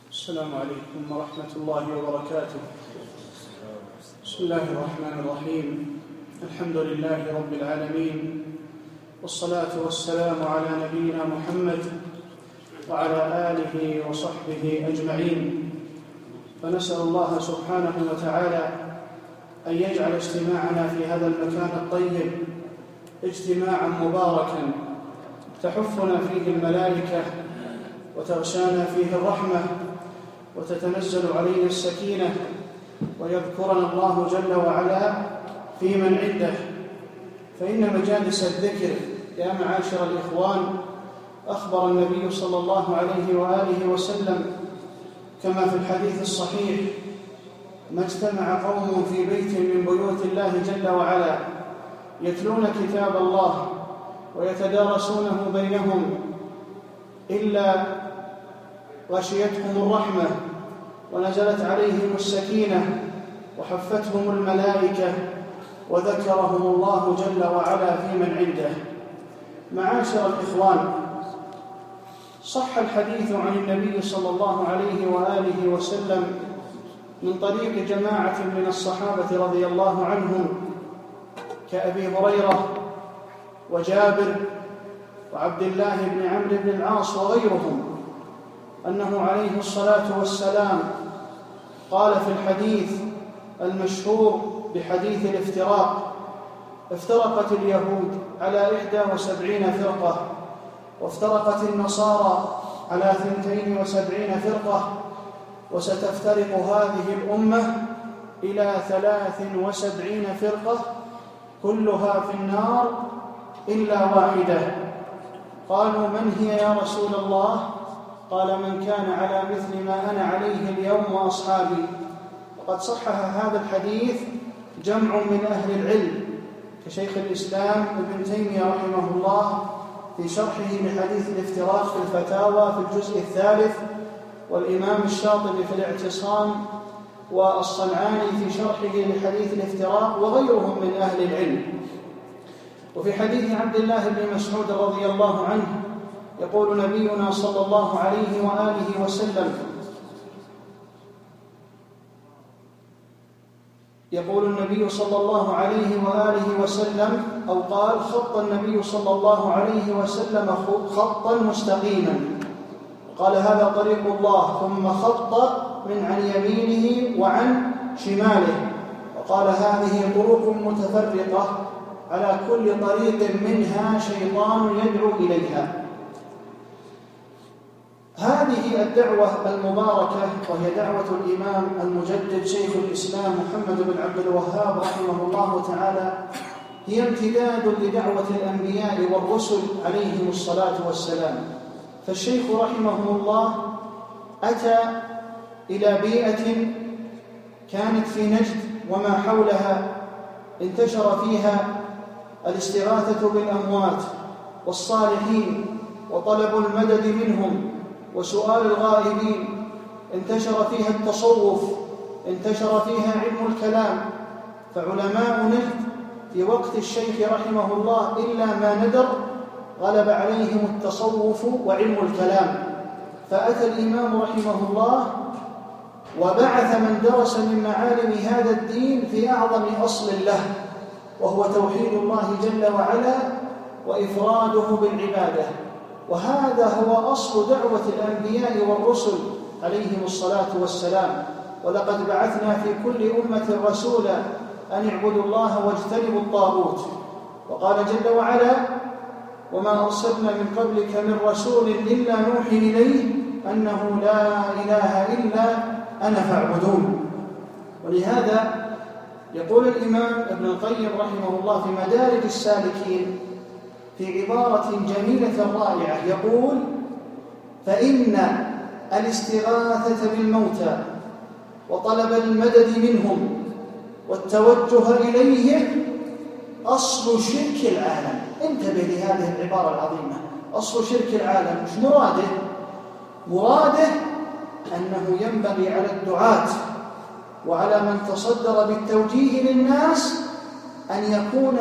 السلام عليكم ورحمة الله وبركاته. بسم الله الرحمن الرحيم. الحمد لله رب العالمين، والصلاة والسلام على نبينا محمد وعلى آله وصحبه أجمعين. فنسأل الله سبحانه وتعالى أن يجعل اجتماعنا في هذا المكان الطيب اجتماعا مباركا تحفنا فيه الملائكة وتغشانا فيه الرحمة وتتنزل علينا السكينة ويذكرنا الله جل وعلا في من عنده. فإن مجالس الذكر يا معاشر الإخوان أخبر النبي صلى الله عليه وآله وسلم كما في الحديث الصحيح: ما اجتمع قوم في بيت من بيوت الله جل وعلا يتلون كتاب الله ويتدارسونه بينهم إلا غشيتهم الرحمة ونزلت عليهم السكينة وحفتهم الملائكة وذكرهم الله جل وعلا في من عنده. معاشر الإخوان، صح الحديث عن النبي صلى الله عليه وآله وسلم من طريق جماعة من الصحابة رضي الله عنهم كأبي هريرة وجابر وعبد الله بن عمرو بن العاص وغيرهم أنه عليه الصلاة والسلام قال في الحديث المشهور بحديث الافتراق: افترقت اليهود على 71 فرقة، وافترقت النصارى على 72 فرقة، وستفترق هذه الأمة إلى 73 فرقة كلها في النار إلا واحدة. قالوا: من هي يا رسول الله؟ قال: من كان على مثل ما أنا عليه اليوم وأصحابي. وقد صحح هذا الحديث جمع من أهل العلم كشيخ الإسلام ابن تيمية رحمه الله في شرحه لحديث الافتراق في الفتاوى في الجزء الثالث، والإمام الشاطبي في الاعتصام، والصنعاني في شرحه لحديث الافتراق، وغيرهم من أهل العلم. وفي حديث عبد الله بن مسعود رضي الله عنه يقول نبينا صلى الله عليه وآله وسلم: يقول النبي صلى الله عليه وآله وسلم أو قال: خط النبي صلى الله عليه وسلم خطا مستقيما، قال: هذا طريق الله، ثم خط من عن يمينه وعن شماله، وقال: هذه طرق متفرقة على كل طريق منها شيطان يدعو إليها. هذه الدعوة المباركة، وهي دعوة الإمام المجدد شيخ الإسلام محمد بن عبد الوهاب رحمه الله تعالى، هي امتداد لدعوة الأنبياء والرسل عليهم الصلاة والسلام. فالشيخ رحمه الله أتى إلى بيئة كانت في نجد وما حولها انتشر فيها الاستغاثة بالأموات والصالحين وطلب المدد منهم وسؤال الغائبين، انتشر فيها التصوف، انتشر فيها علم الكلام. فعلماء نجد في وقت الشيخ رحمه الله إلا ما ندر غلب عليهم التصوف وعلم الكلام. فأتى الإمام رحمه الله وبعث من درس من معالم هذا الدين في أعظم أصل له، وهو توحيد الله جل وعلا وإفراده بالعبادة. وهذا هو أصل دعوة الأنبياء والرسل عليهم الصلاة والسلام. ولقد بعثنا في كل أمة رسولا أن اعبدوا الله واجتنبوا الطاغوت. وقال جل وعلا: وما أرسلنا من قبلك من رسول إلا نوحي إليه أنه لا إله إلا أنا فاعبدون. ولهذا يقول الإمام ابن القيم رحمه الله في مدارج السالكين في عبارة جميلة رائعة، يقول: فإن الاستغاثة بالموتى وطلب المدد منهم والتوجه إليهم أصل شرك العالم. انتبه لهذه العبارة العظيمة: أصل شرك العالم. مش مراده أنه ينبغي على الدعاة وعلى من تصدر بالتوجيه للناس أن يكون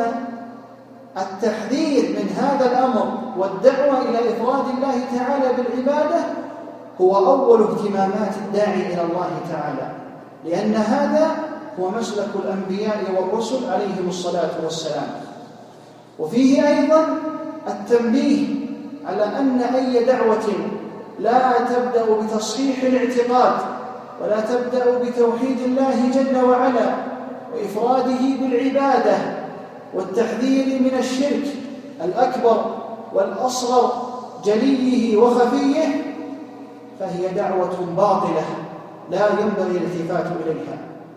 التحذير من هذا الأمر والدعوة إلى إفراد الله تعالى بالعبادة هو أول اهتمامات الداعي إلى الله تعالى، لأن هذا هو مسلك الأنبياء والرسل عليهم الصلاة والسلام. وفيه أيضا التنبيه على أن أي دعوة لا تبدأ بتصحيح الاعتقاد ولا تبدأ بتوحيد الله جل وعلا وإفراده بالعبادة والتحذير من الشرك الأكبر والأصغر جليه وخفيه فهي دعوة باطلة لا ينبغي الالتفات إليها.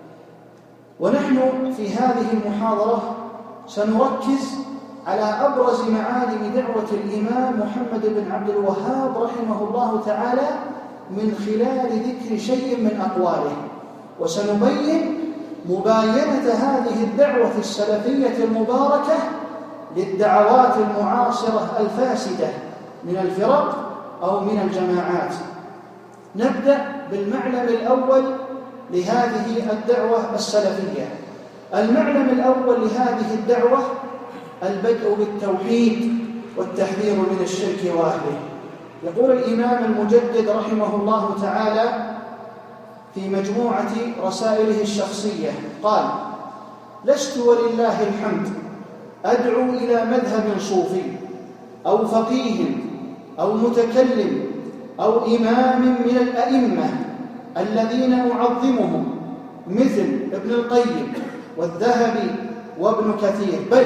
ونحن في هذه المحاضرة سنركز على أبرز معالم دعوة الإمام محمد بن عبد الوهاب رحمه الله تعالى من خلال ذكر شيء من أقواله، وسنبين مباينة هذه الدعوة السلفية المباركة للدعوات المعاصرة الفاسدة من الفرق أو من الجماعات. نبدأ بالمعلم الأول لهذه الدعوة السلفية. المعلم الأول لهذه الدعوة البدء بالتوحيد والتحذير من الشرك وأهله. يقول الإمام المجدد رحمه الله تعالى في مجموعة رسائله الشخصية قال: لست ولله الحمد أدعو إلى مذهب صوفي أو فقيه أو متكلم أو إمام من الأئمة الذين أعظمهم مثل ابن القيم والذهبي وابن كثير، بل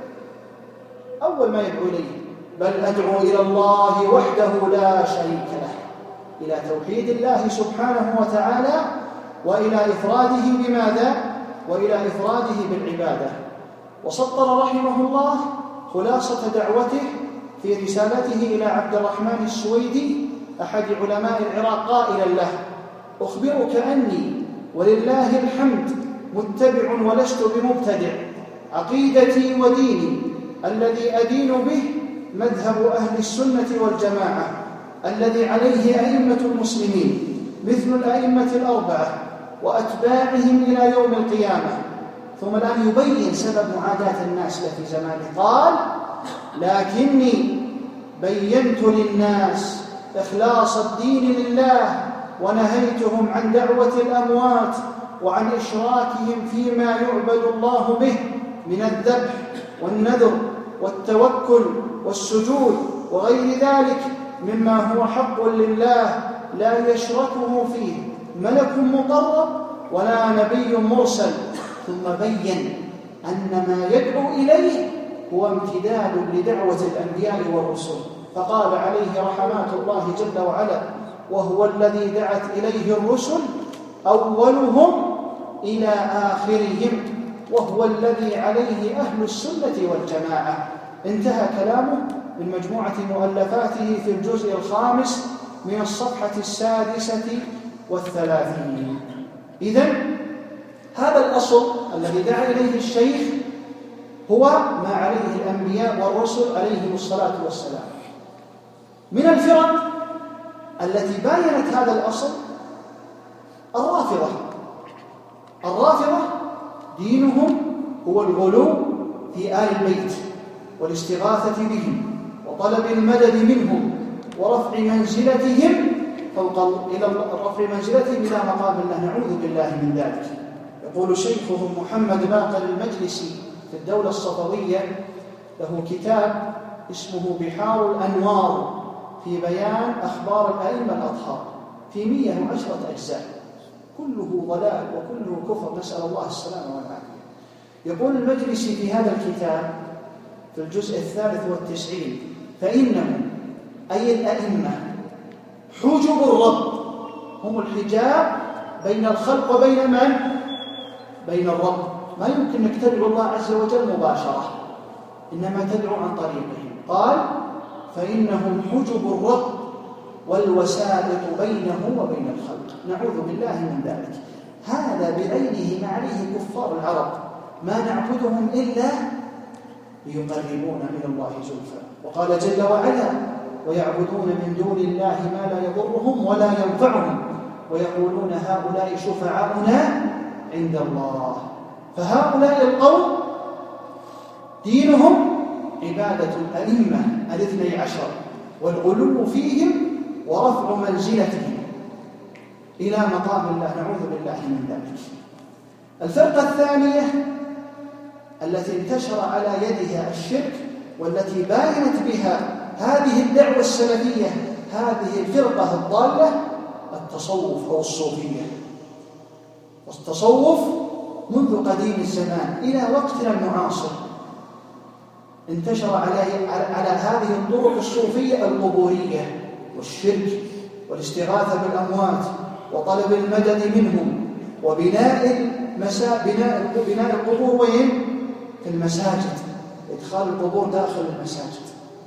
أول ما يدعو إليه بل أدعو إلى الله وحده لا شريك له، إلى توحيد الله سبحانه وتعالى وإلى إفراده بماذا؟ وإلى إفراده بالعبادة. وسطر رحمه الله خلاصة دعوته في رسالته إلى عبد الرحمن السويدي أحد علماء العراق قائلا له: أخبرك أني ولله الحمد متبع ولست بمبتدع، عقيدتي وديني الذي أدين به مذهب أهل السنة والجماعة الذي عليه أئمة المسلمين مثل الأئمة الأربعة وأتباعهم إلى يوم القيامة. ثم الآن يبين سبب معاداة الناس له في زمانه، قال: لكني بينت للناس إخلاص الدين لله ونهيتهم عن دعوة الأموات وعن إشراكهم فيما يعبد الله به من الذبح والنذر والتوكل والسجود وغير ذلك مما هو حق لله لا يشركه فيه ملك مقرب ولا نبي مرسل. ثم بين أن ما يدعو إليه هو امتداد لدعوة الأنبياء والرسل، فقال عليه رحمات الله جل وعلا: وهو الذي دعت إليه الرسل أولهم إلى آخرهم وهو الذي عليه أهل السنة والجماعة. انتهى كلامه من مجموعة مؤلفاته في الجزء الخامس من الصفحة 36. إذن هذا الأصل الذي دعا إليه الشيخ هو ما عليه الأنبياء والرسل عليهم الصلاة والسلام. من الفرق التي باينت هذا الأصل الرافضة دينهم هو الغلو في آل البيت والاستغاثة بهم وطلب المدد منهم ورفع منزلتهم إلى مقام الله، نعوذ بالله من ذلك. يقول شيخهم محمد باقر المجلسي في الدولة الصفوية له كتاب اسمه بحار الأنوار في بيان أخبار الأئمة الأطهار في 110 أجزاء، كله ضلال وكله كفر، نسأل الله السلامة والعافية. يقول المجلسي في هذا الكتاب في الجزء 93: فإنهم أي الأئمة حجب الرب، هم الحجاب بين الخلق وبين من؟ بين الرب. ما يمكن أنك تدعو الله عز وجل مباشرة، إنما تدعو عن طريقهم. قال: فإنهم حجب الرب والوسائط بينه وبين الخلق، نعوذ بالله من ذلك. هذا بعينه ما عليه كفار العرب، ما نعبدهم إلا ليقربونا إلى الله زلفى. وقال جل وعلا: ويعبدون من دون الله ما لا يضرهم ولا ينفعهم ويقولون هؤلاء شفعاؤنا عند الله. فهؤلاء القوم دينهم عبادة الأئمة 12 والغلو فيهم ورفع منزلتهم إلى مقام الله، نعوذ بالله من ذلك. الفرقة الثانية التي انتشر على يدها الشرك والتي باينت بها هذه الدعوة السلفية هذه الفرقة الضالة التصوف أو الصوفية. والتصوف منذ قديم الزمان إلى وقتنا المعاصر انتشر على هذه الطرق الصوفية القبورية والشرك والاستغاثة بالأموات وطلب المدد منهم وبناء بناء القبور وين؟ في المساجد، إدخال القبور داخل المساجد،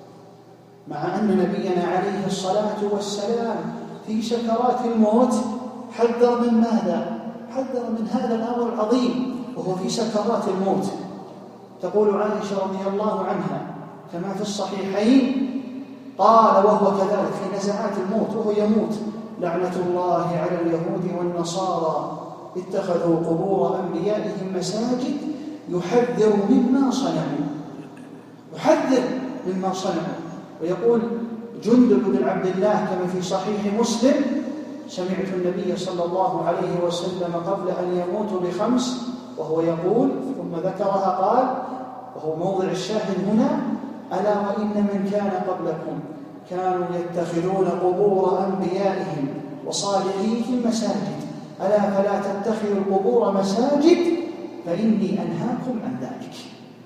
مع أن نبينا عليه الصلاة والسلام في سكرات الموت حذر من ماذا؟ حذر من هذا الأمر العظيم وهو في سكرات الموت. تقول عائشة رضي الله عنها كما في الصحيحين قال وهو كذلك في نزعات الموت وهو يموت: لعنة الله على اليهود والنصارى اتخذوا قبور أنبيائهم مساجد يحذر مما صنعوا، يحذر مما صنعوا. ويقول جندب بن عبد الله كما في صحيح مسلم: سمعت النبي صلى الله عليه وسلم قبل أن يموت ب5 وهو يقول، ثم ذكرها قال وهو موضع الشاهد هنا: ألا وإن من كان قبلكم كانوا يتخذون قبور أنبيائهم وصالحيهم مساجد، ألا فلا تتخذوا القبور مساجد فإني أنهاكم عن ذلك.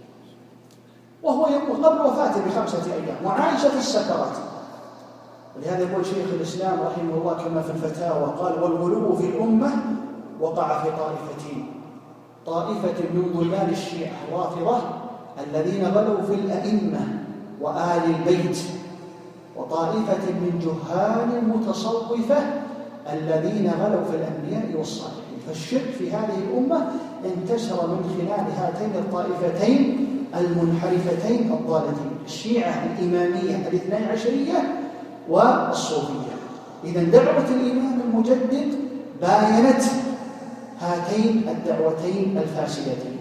وهو يقول قبل وفاته ب5 أيام وعائشة في السكرات. ولهذا يقول شيخ الإسلام رحمه الله كما في الفتاوى قال: والغلو في الأمة وقع في طائفتين: طائفة من ضلال الشيعة الرافضة الذين غلوا في الأئمة وآل البيت، وطائفة من جهال المتصوفة الذين غلوا في الأنبياء والصالحين. فالشرك في هذه الأمة انتشر من خلال هاتين الطائفتين المنحرفتين الضالتين: الشيعة الإمامية الاثني عشرية والصوفية. إذن دعوة الإمام المجدد باينت هاتين الدعوتين الفاسدتين.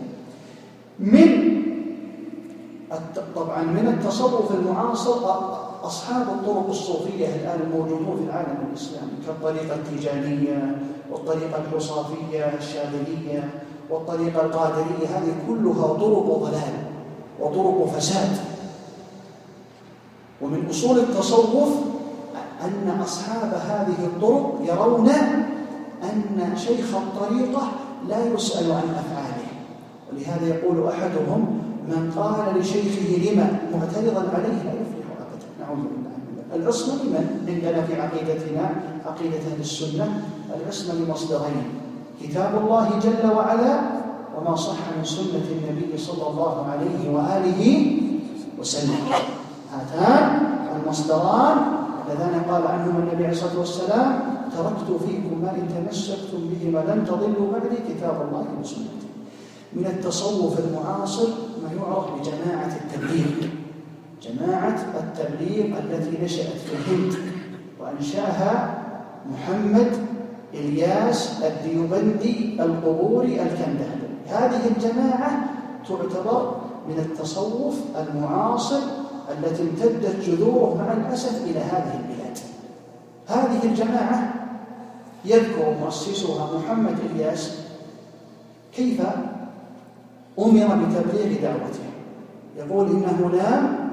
طبعا من التصوف المعاصر أصحاب الطرق الصوفية الآن الموجودون في العالم الإسلامي كالطريقة التيجانية والطريقة الحصافية الشاذلية والطريقة القادرية، هذه كلها طرق ضلال وطرق فساد. ومن أصول التصوف أن أصحاب هذه الطرق يرون أن شيخ الطريقة لا يسأل عن أفعاله. ولهذا يقول أحدهم: من قال لشيخه لما معترضا عليه لا يفلح أبدا. نعوذ بالله من ذلك. العصمة لمن؟ عندنا في عقيدتنا عقيدة أهل السنة العصمة لمصدرين: كتاب الله جل وعلا وما صح من سنة النبي صلى الله عليه وآله وسلم. هاتان المصدران اللذان قال عنهما النبي عليه الصلاة والسلام: تركت فيكم ما إن تمسكتم بهما لن تضلوا بعدي كتاب الله وسنتي. من التصوف المعاصر ما يعرف بجماعة التبليغ. جماعة التبليغ التي نشأت في الهند وأنشاها محمد إلياس الديوبندي القبوري الكندهلي. هذه الجماعة تعتبر من التصوف المعاصر التي امتدت جذوره مع الأسف إلى هذه البلاد. هذه الجماعة يذكر مؤسسها محمد إلياس كيف أمر بتبليغ دعوته. يقول: إنه نام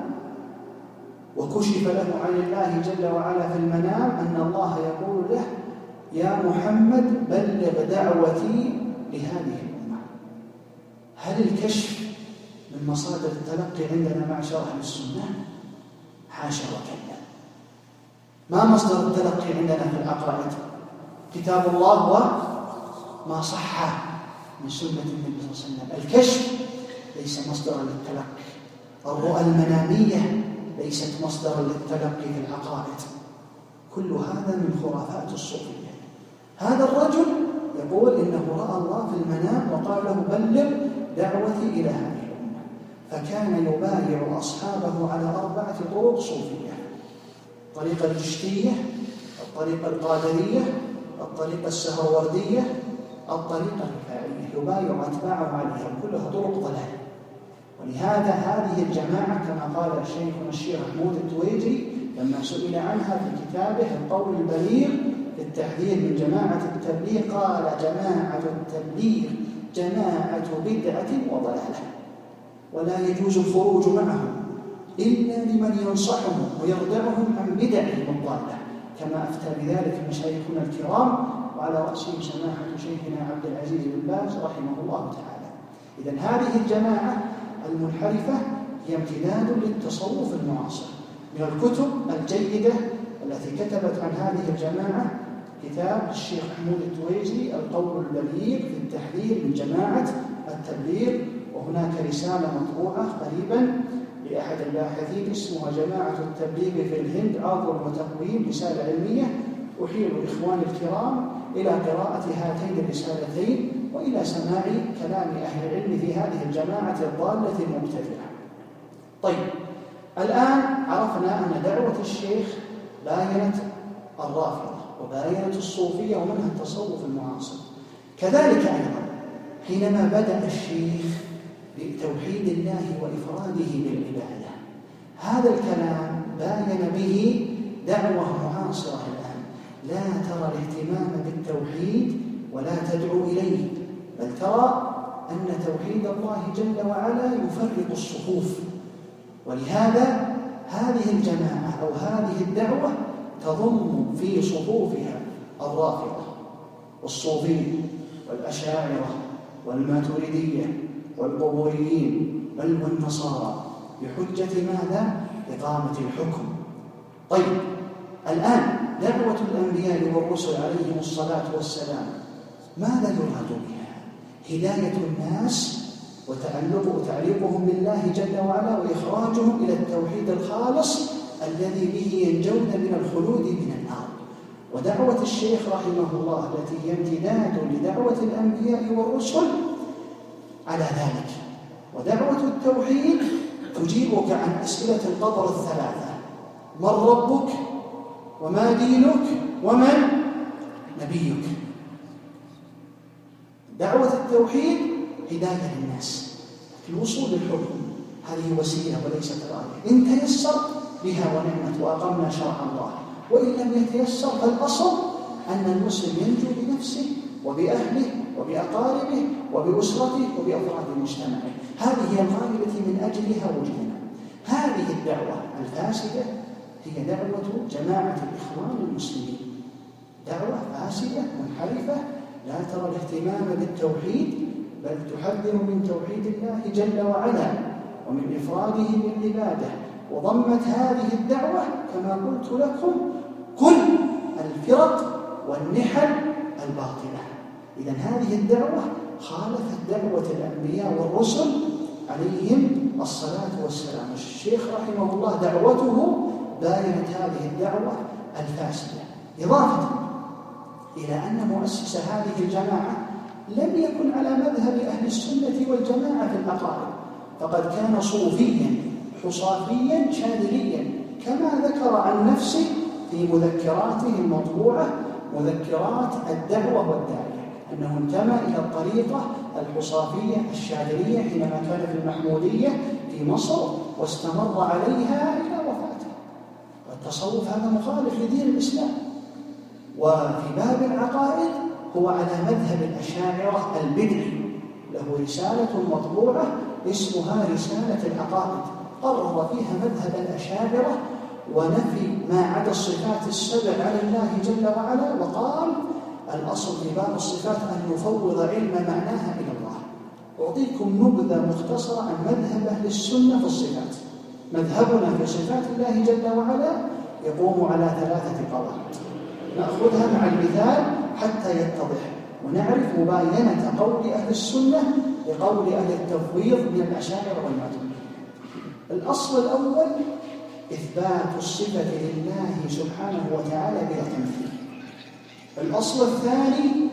وكشف له عن الله جل وعلا في المنام أن الله يقول له: يا محمد بلغ دعوتي لهذه الأمة. هل الكشف من مصادر التلقي عندنا معشر أهل السنة؟ حاشا وكلا. ما مصدر التلقي عندنا في العقائد؟ كتاب الله وما صح من سنة النبي صلى الله عليه وسلم. الكشف ليس مصدرا للتلقي. الرؤى المنامية ليست مصدرا للتلقي في العقائد. كل هذا من خرافات الصوفية. هذا الرجل يقول إنه رأى الله في المنام وقال له: بلغ دعوتي إلى هذه الأمة. فكان يبايع أصحابه على 4 طرق صوفية: الطريقة الجشتية، الطريقة القادرية، الطريقة السهروردية، الطريقة الرفاعية. يبايع أتباعه عليها، كلها طرق ضلال. ولهذا هذه الجماعة كما قال شيخنا الشيخ محمود التويجري لما سئل عنها في كتابه القول البليغ في التحذير من جماعة التبليغ قال: جماعة التبليغ جماعة بدعة وضلالة، ولا يجوز الخروج معهم إلا لمن ينصحهم ويردعهم عن بدعهم الضالة، كما أفتى بذلك مشايخنا الكرام، وعلى رأسهم سماحة شيخنا عبد العزيز بن باز رحمه الله تعالى. إذن هذه الجماعة المنحرفة هي امتداد للتصوف المعاصر. من الكتب الجيدة التي كتبت عن هذه الجماعة كتاب الشيخ محمود التويجي القول البليغ في التحذير من جماعة التبليغ، وهناك رسالة مطبوعة قريبا لأحد الباحثين اسمها جماعة التبليغ في الهند عرض وتقويم، رسالة علمية. أحيل إخواني الكرام إلى قراءة هاتين الرسالتين وإلى سماع كلام أهل العلم في هذه الجماعة الضالة المبتدعة. طيب، الآن عرفنا أن دعوة الشيخ باينة الرافضة وباينة الصوفية ومنها التصوف المعاصر. كذلك أيضا حينما بدأ الشيخ بتوحيد الله وإفراده بالعبادة، هذا الكلام باين به دعوة معاصرة الآن لا ترى الاهتمام بالتوحيد ولا تدعو إليه، بل ترى أن توحيد الله جل وعلا يفرق الصفوف. ولهذا هذه الجماعة أو هذه الدعوة تضم في صفوفها الرافضة والصوفية والأشاعرة والماتريدية والقبوريين بل والنصارى، بحجة ماذا؟ إقامة الحكم. طيب، الآن دعوة الأنبياء والرسل عليهم الصلاة والسلام ماذا يراد بها؟ هداية الناس وتعليقهم بالله جل وعلا وإخراجهم إلى التوحيد الخالص الذي به ينجون من الخلود من النار. ودعوة الشيخ رحمه الله التي هي امتداد لدعوة الأنبياء والرسل على ذلك. ودعوة التوحيد تجيبك عن أسئلة القبر الثلاثة: من ربك؟ وما دينك؟ ومن نبيك؟ دعوة التوحيد هداية للناس الوصول للحكم، هذه وسيلة وليست غاية. إن تيسر بها ونعمت وأقمنا شرع الله، وإن لم يتيسر فالأصل أن المسلم ينجو بنفسه وبأهله وبأقاربه وبأسرته وبأفراد مجتمعه. هذه هي الغاية التي من أجلها وجدنا. هذه الدعوة الفاسدة هي دعوة جماعة الإخوان المسلمين، دعوة فاسدة منحرفة لا ترى الاهتمام بالتوحيد، بل تحذر من توحيد الله جل وعلا ومن إفراده بالعبادة. وضمت هذه الدعوة كما قلت لكم كل الفرق والنحل الباطلة. إذن هذه الدعوة خالفت دعوة الأنبياء والرسل عليهم الصلاة والسلام. الشيخ رحمه الله دعوته باينت هذه الدعوة الفاسدة، إضافة إلى أن مؤسس هذه الجماعة لم يكن على مذهب أهل السنة والجماعة في العقائد، فقد كان صوفيا حصافيا شاذليا، كما ذكر عن نفسه في مذكراته المطبوعة مذكرات الدعوة والداعية، أنه انتمى إلى الطريقة الحصافية الشاذلية حينما كان في المحمودية في مصر، واستمر عليها إلى وفاته. والتصوف هذا مخالف لدين الإسلام. وفي باب العقائد هو على مذهب الأشاعرة البدعي، له رسالة مطبوعة اسمها رسالة العقائد، قرر فيها مذهب الأشاعرة ونفي ما عدا الصفات السبع على الله جل وعلا، وقال الأصل في باب الصفات أن نفوض علم معناها إلى الله. أعطيكم نبذة مختصرة عن مذهب أهل السنة في الصفات. مذهبنا في صفات الله جل وعلا يقوم على 3 قواعد، نأخذها مع المثال حتى يتضح ونعرف مباينة قول أهل السنة لقول أهل التفويض من الأشاعرة والماتريدية. الأصل الأول إثبات الصفة لله سبحانه وتعالى بلا تمثيل. الأصل الثاني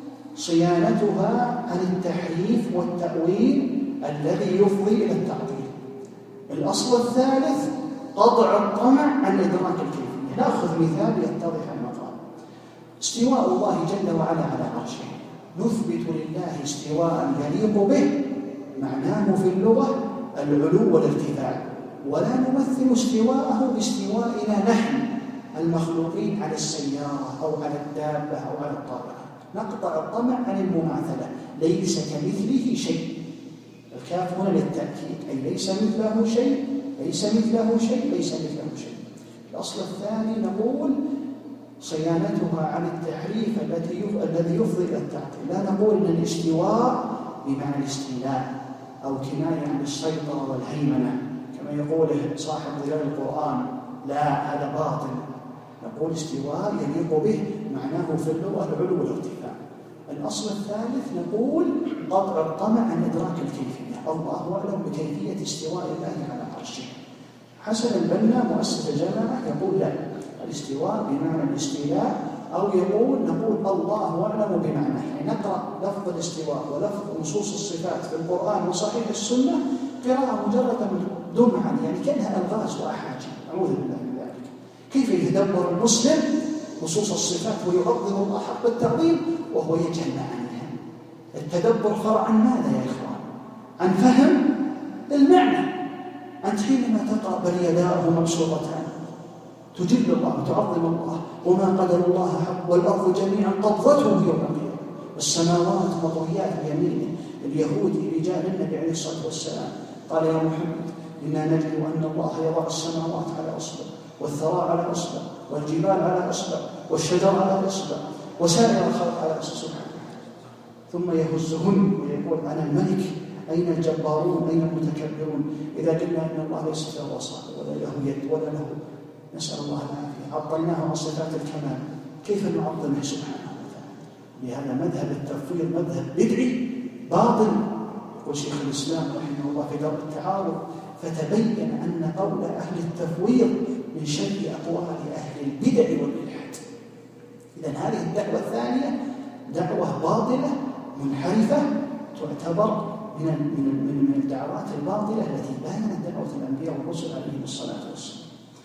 صيانتها عن التحريف والتأويل الذي يفضي إلى التعطيل. الأصل الثالث قطع الطمع عن إدراك الكيفية. نأخذ مثال يتضح المقام. استواء الله جل وعلا على عرشه، نثبت لله استواء يليق به، معناه في اللغة العلو والارتفاع، ولا نمثل استواءه باستوائنا نحن المخلوقين على السيارة أو على الدابة أو على الطائرة. نقطع الطمع عن المماثلة. ليس كمثله شيء. الكاف هنا للتأكيد، أي ليس مثله شيء، ليس مثله شيء، ليس مثله شيء. الأصل الثاني نقول صيانتها عن التحريف الذي يفضي إلى التعطيل. لا نقول أن الاستواء بمعنى الاستيلاء أو كناية عن السيطرة والهيمنة كما يقوله صاحب ظلال القرآن، لا، هذا باطل. نقول استواء يليق به، معناه في اللغة العلو والارتفاع. الأصل الثالث نقول قطع الطمع عن إدراك الكيفية. الله أعلم بكيفية استواء الله على عرشه. حسن البنا مؤسس الجامعة يقول لا، الاستواء بمعنى الاستيلاء، أو نقول الله أعلم بمعنى. يعني نقرأ لفظ الاستواء ولفظ نصوص الصفات في القرآن وصحيح السنة قراءة مجردة بدون معاني، يعني كأنها ألغاز وأحاجي. أعوذ بالله من ذلك. كيف يتدبر المسلم نصوص الصفات ويعظم الله حق التعظيم وهو يجهل معانيها؟ التدبر فرع عن ماذا يا إخوان؟ عن فهم المعنى. أنت حينما تقرأ بل يداه مبسوطتان تجل الله تعظم الله، وما قدر الله حق، والأرض جميعا قبضته يوم القيامة، والسماوات مطويات بيمينه. اليهود رجال النبي عليه الصلاة والسلام قال يا محمد إنا نجد أن الله يضع السماوات على أصبع، والثرى على أصبع، والجبال على أصبع، والشجر على أصبع، وسائر الخلق على أصبع سبحانه. ثم يهزهن ويقول أنا الملك، أين الجبارون، أين المتكبرون؟ إذا قلنا أن الله ليس له أصابع ولا له يد ولا له، نسأل الله العافية، عطلناه عن صفات الكمال، كيف نعظمه سبحانه وتعالى؟ لهذا مذهب التفويض مذهب بدعي باطل. يقول شيخ الإسلام رحمه الله في درء التعارض فتبين أن قول أهل التفويض من شر أقوال أهل البدع والإلحاد. إذن هذه الدعوة الثانية دعوة باطلة منحرفة تعتبر من الدعوات الباطلة التي بانت دعوة الأنبياء والرسل عليهم الصلاة والسلام.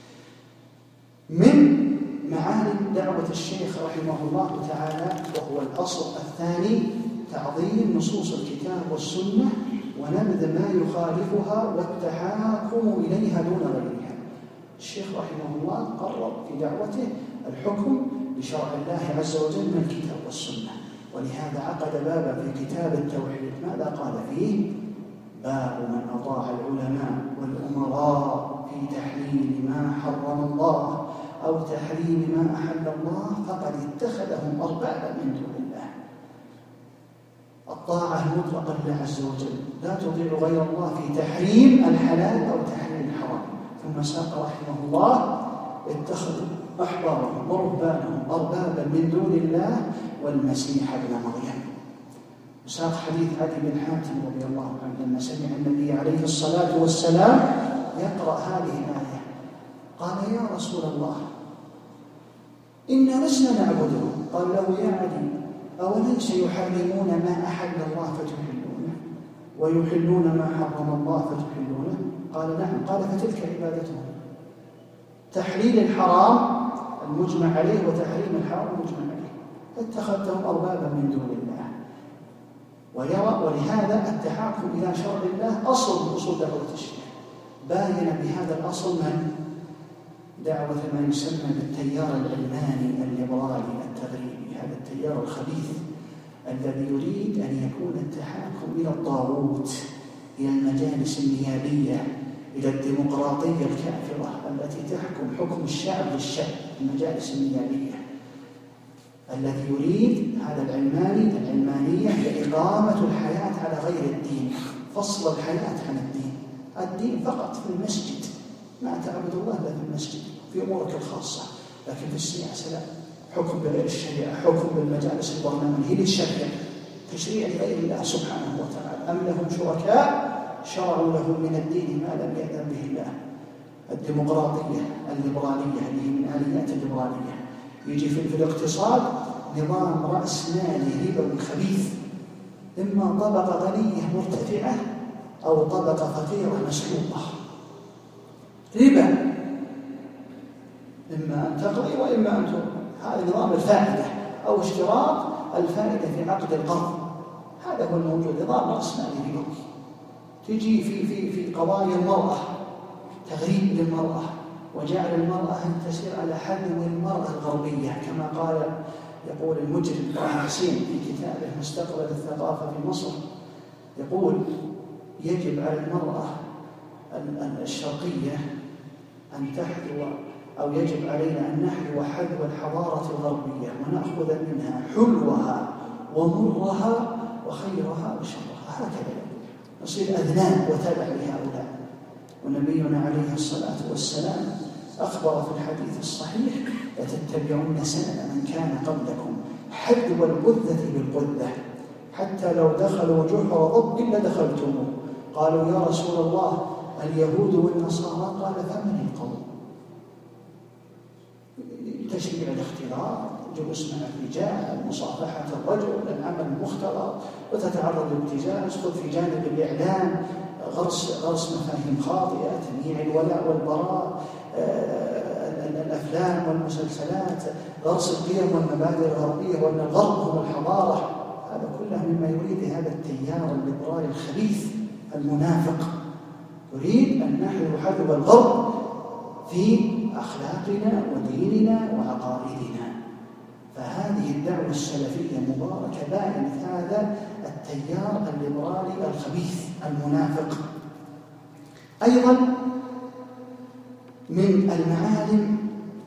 من معالم دعوة الشيخ رحمه الله تعالى وهو الأصل الثاني تعظيم نصوص الكتاب والسنة ونبذ ما يخالفها والتحاكم إليها دون غيرها. الشيخ رحمه الله قرر في دعوته الحكم بشرع الله عز وجل من الكتاب والسنة، ولهذا عقد بابا في كتاب التوحيد. ماذا قال فيه؟ باب من أطاع العلماء والأمراء في تحليل ما حرم الله أو تحريم ما أحل الله فقد اتخذهم أربابا من دون الله. الطاعة المطلقة لله عز وجل، لا تطيع غير الله في تحريم الحلال أو تحريم الحرام. ثم ساق رحمه الله اتخذوا أحبارهم ورهبانهم أربابا من دون الله والمسيح ابن مريم. وساق حديث علي بن حاتم رضي الله عنه لما سمع النبي عليه الصلاة والسلام يقرأ هذه الآية قال يا رسول الله إنا لسنا نعبده. قال له يا علي أوليس يحرمون ما أحل الله فتحلونه ويحلون ما حرم الله فتحلونه؟ قال نعم. قال فتلك عبادتهم، تحليل الحرام المجمع عليه وتحريم الحرام المجمع عليه، اتخذتهم أربابا من دون الله. ولهذا التحاكم إلى شرع الله أصل من أصول دعوة الشيخ. باين بهذا الأصل من دعوة ما يسمى بالتيار العلماني الليبرالي التغريبي، هذا التيار الخبيث الذي يريد أن يكون التحاكم إلى الطاغوت، إلى المجالس النيابية، إلى الديمقراطية الكافرة التي تحكم حكم الشعب للشعب، المجالس النيابية. الذي يريد هذا العلمانية هي إقامة الحياة على غير الدين، فصل الحياة عن الدين. الدين فقط في المسجد، ما تعبد الله إلا في المسجد في أمورك الخاصة، لكن في السياسة لا، حكم بغير الشريعة، حكم بالمجالس البرلمانية للشريعة، تشريع لغير الله سبحانه وتعالى. أم لهم شركاء شرعوا لهم من الدين ما لم يأذن به الله. الديمقراطية الليبرالية اللي هي من آليات الليبرالية، يجي في الاقتصاد نظام رأس مالي ربوي خبيث، إما طبقة غنية مرتفعة أو طبقة فقيرة مسلوقة، ربا، إما أن تقضي وإما أن تقضي. هذا نظام الفائدة أو اشتراط الفائدة في عقد القرض، هذا هو الموجود، نظام رأس مالي ربوي. تجي في قضايا المرأة، تغريب للمرأة، وجعل المرأة أن تسير على حذو المرأة الغربية، كما يقول المجرم طه حسين في كتابه مستقبل الثقافة في مصر، يقول يجب على المرأة الشرقية أن تحذو، أو يجب علينا أن نحذو حذو الحضارة الغربية ونأخذ منها حلوها ومرها وخيرها وشرها. هكذا نصير أذناب وتابع لهؤلاء. ونبينا عليه الصلاة والسلام أخبر في الحديث الصحيح: لتتبعون سنن من كان قبلكم حذو القذة بالقذة حتى لو دخلوا جحر ضب لدخلتموه. قالوا يا رسول الله اليهود والنصارى؟ قال فمن القوم؟ تشريع الاختلاط، جلوس مع الرجال، مصافحة الرجل، العمل المختلط، وتتعرض للابتزاز، خذ في جانب الإعلام، غرس مفاهيم خاطئة، تمييع الولاء والبراء، الأفلام والمسلسلات، غرس القيم والمبادئ الغربية وأن الغرب هو الحضارة. هذا كله مما يريد هذا التيار الليبرالي الخبيث المنافق، يريد أن نحن حذو الغرب في أخلاقنا وديننا وعقائدنا. فهذه الدعوة السلفية مباركة بائنة هذا التيار الليبرالي الخبيث المنافق. أيضا من المعالم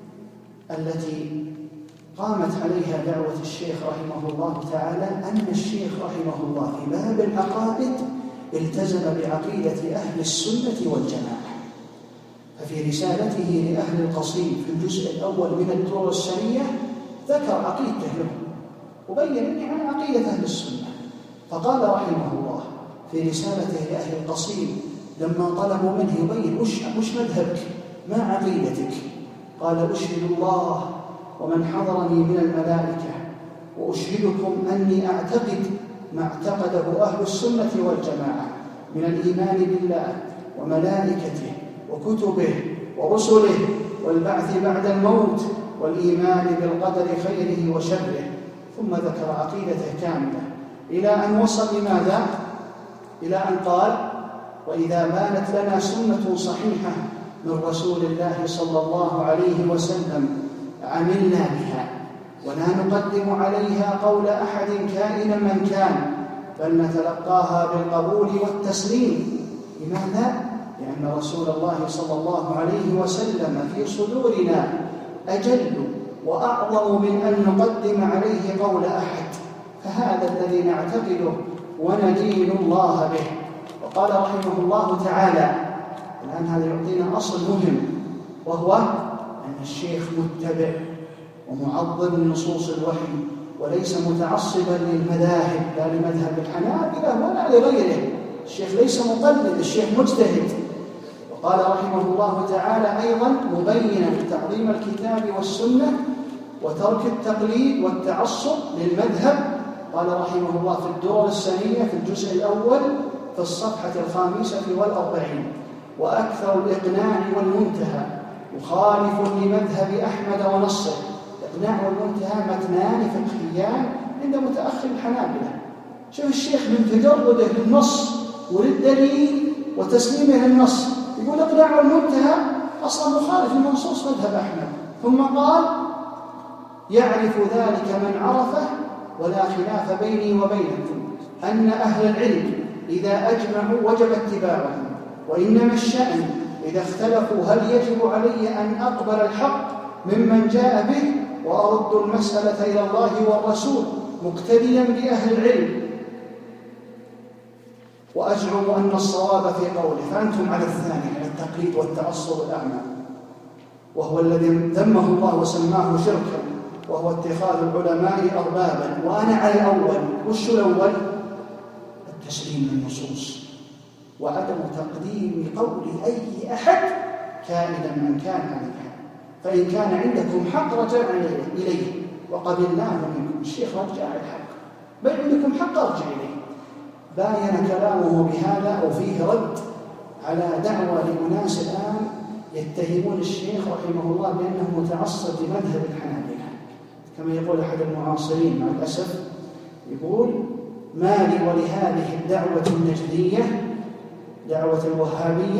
التي قامت عليها دعوة الشيخ رحمه الله تعالى أن الشيخ رحمه الله في باب العقائد التزم بعقيدة أهل السنة والجماعة. ففي رسالته لأهل القصيم في الجزء الأول من الدروس السنية ذكر عقيدته لهم وبين عن عقيدة أهل السنة. فقال رحمه الله في رسالته لأهل القصيم لما طلبوا منه يبين وش مذهبك، ما عقيدتك، قال أشهد الله ومن حضرني من الملائكة وأشهدكم أني أعتقد ما اعتقده أهل السنة والجماعة من الإيمان بالله وملائكته وكتبه ورسله والبعث بعد الموت والإيمان بالقدر خيره وشره. ثم ذكر عقيدته كاملة إلى أن وصل لماذا؟ إلى أن قال وإذا بانت لنا سنة صحيحة من رسول الله صلى الله عليه وسلم عملنا بها ولا نقدم عليها قول أحد كائنا من كان بل نتلقاها بالقبول والتسليم. لماذا؟ لأن رسول الله صلى الله عليه وسلم في صدورنا أجل وأعظم من أن نقدم عليه قول أحد، فهذا الذي نعتقده وندين الله به. وقال رحمه الله تعالى، الآن هذا يعطينا أصل مهم، وهو أن الشيخ متبع ومعظم لنصوص الوحي وليس متعصبا للمذاهب، لا لمذهب الحنابلة ولا لغيره. الشيخ ليس مقلد، الشيخ مجتهد. وقال رحمه الله تعالى أيضا مبينا تعظيم الكتاب والسنة وترك التقليد والتعصب للمذهب. قال رحمه الله في الدرر السنية في الجزء الأول في الصفحة 45 وأكثر الإقناع والمنتهى مخالف لمذهب أحمد ونصه. الإقناع والمنتهى متنان فقهيان عند متأخر الحنابلة. شوف الشيخ من تجرده للنص وللدليل وتسليمه للنص يقول الإقناع والمنتهى أصلا مخالف لمنصوص مذهب أحمد، ثم قال يعرف ذلك من عرفه ولا خلاف بيني وبينكم أن أهل العلم إذا أجمعوا وجب اتباعهم، وإنما الشأن إذا اختلفوا هل يجب علي أن أقبل الحق ممن جاء به وأرد المسألة إلى الله والرسول مقتديا بأهل العلم وأزعم أن الصواب في قوله، فأنتم على الثاني على التقليد والتعصب الأعمى، وهو الذي ذمه الله وسماه شركا، وهو اتخاذ العلماء أربابا. وأنا على الأول. وش الأول؟ التسليم للنصوص وعدم تقديم قول أي أحد كائنا من كان عليها، فإن كان عندكم حق رجعنا إليه وقبلناه منكم. الشيخ رجع الحق، بل عندكم حق أرجع إليه. باين كلامه بهذا أو فيه رد على دعوة لأناس الآن يتهمون الشيخ رحمه الله بأنه متعصب لمذهب الحنابلة، كما يقول أحد المعاصرين مع الأسف، يقول ما لي ولهذه الدعوة النجدية دعوة الوهابية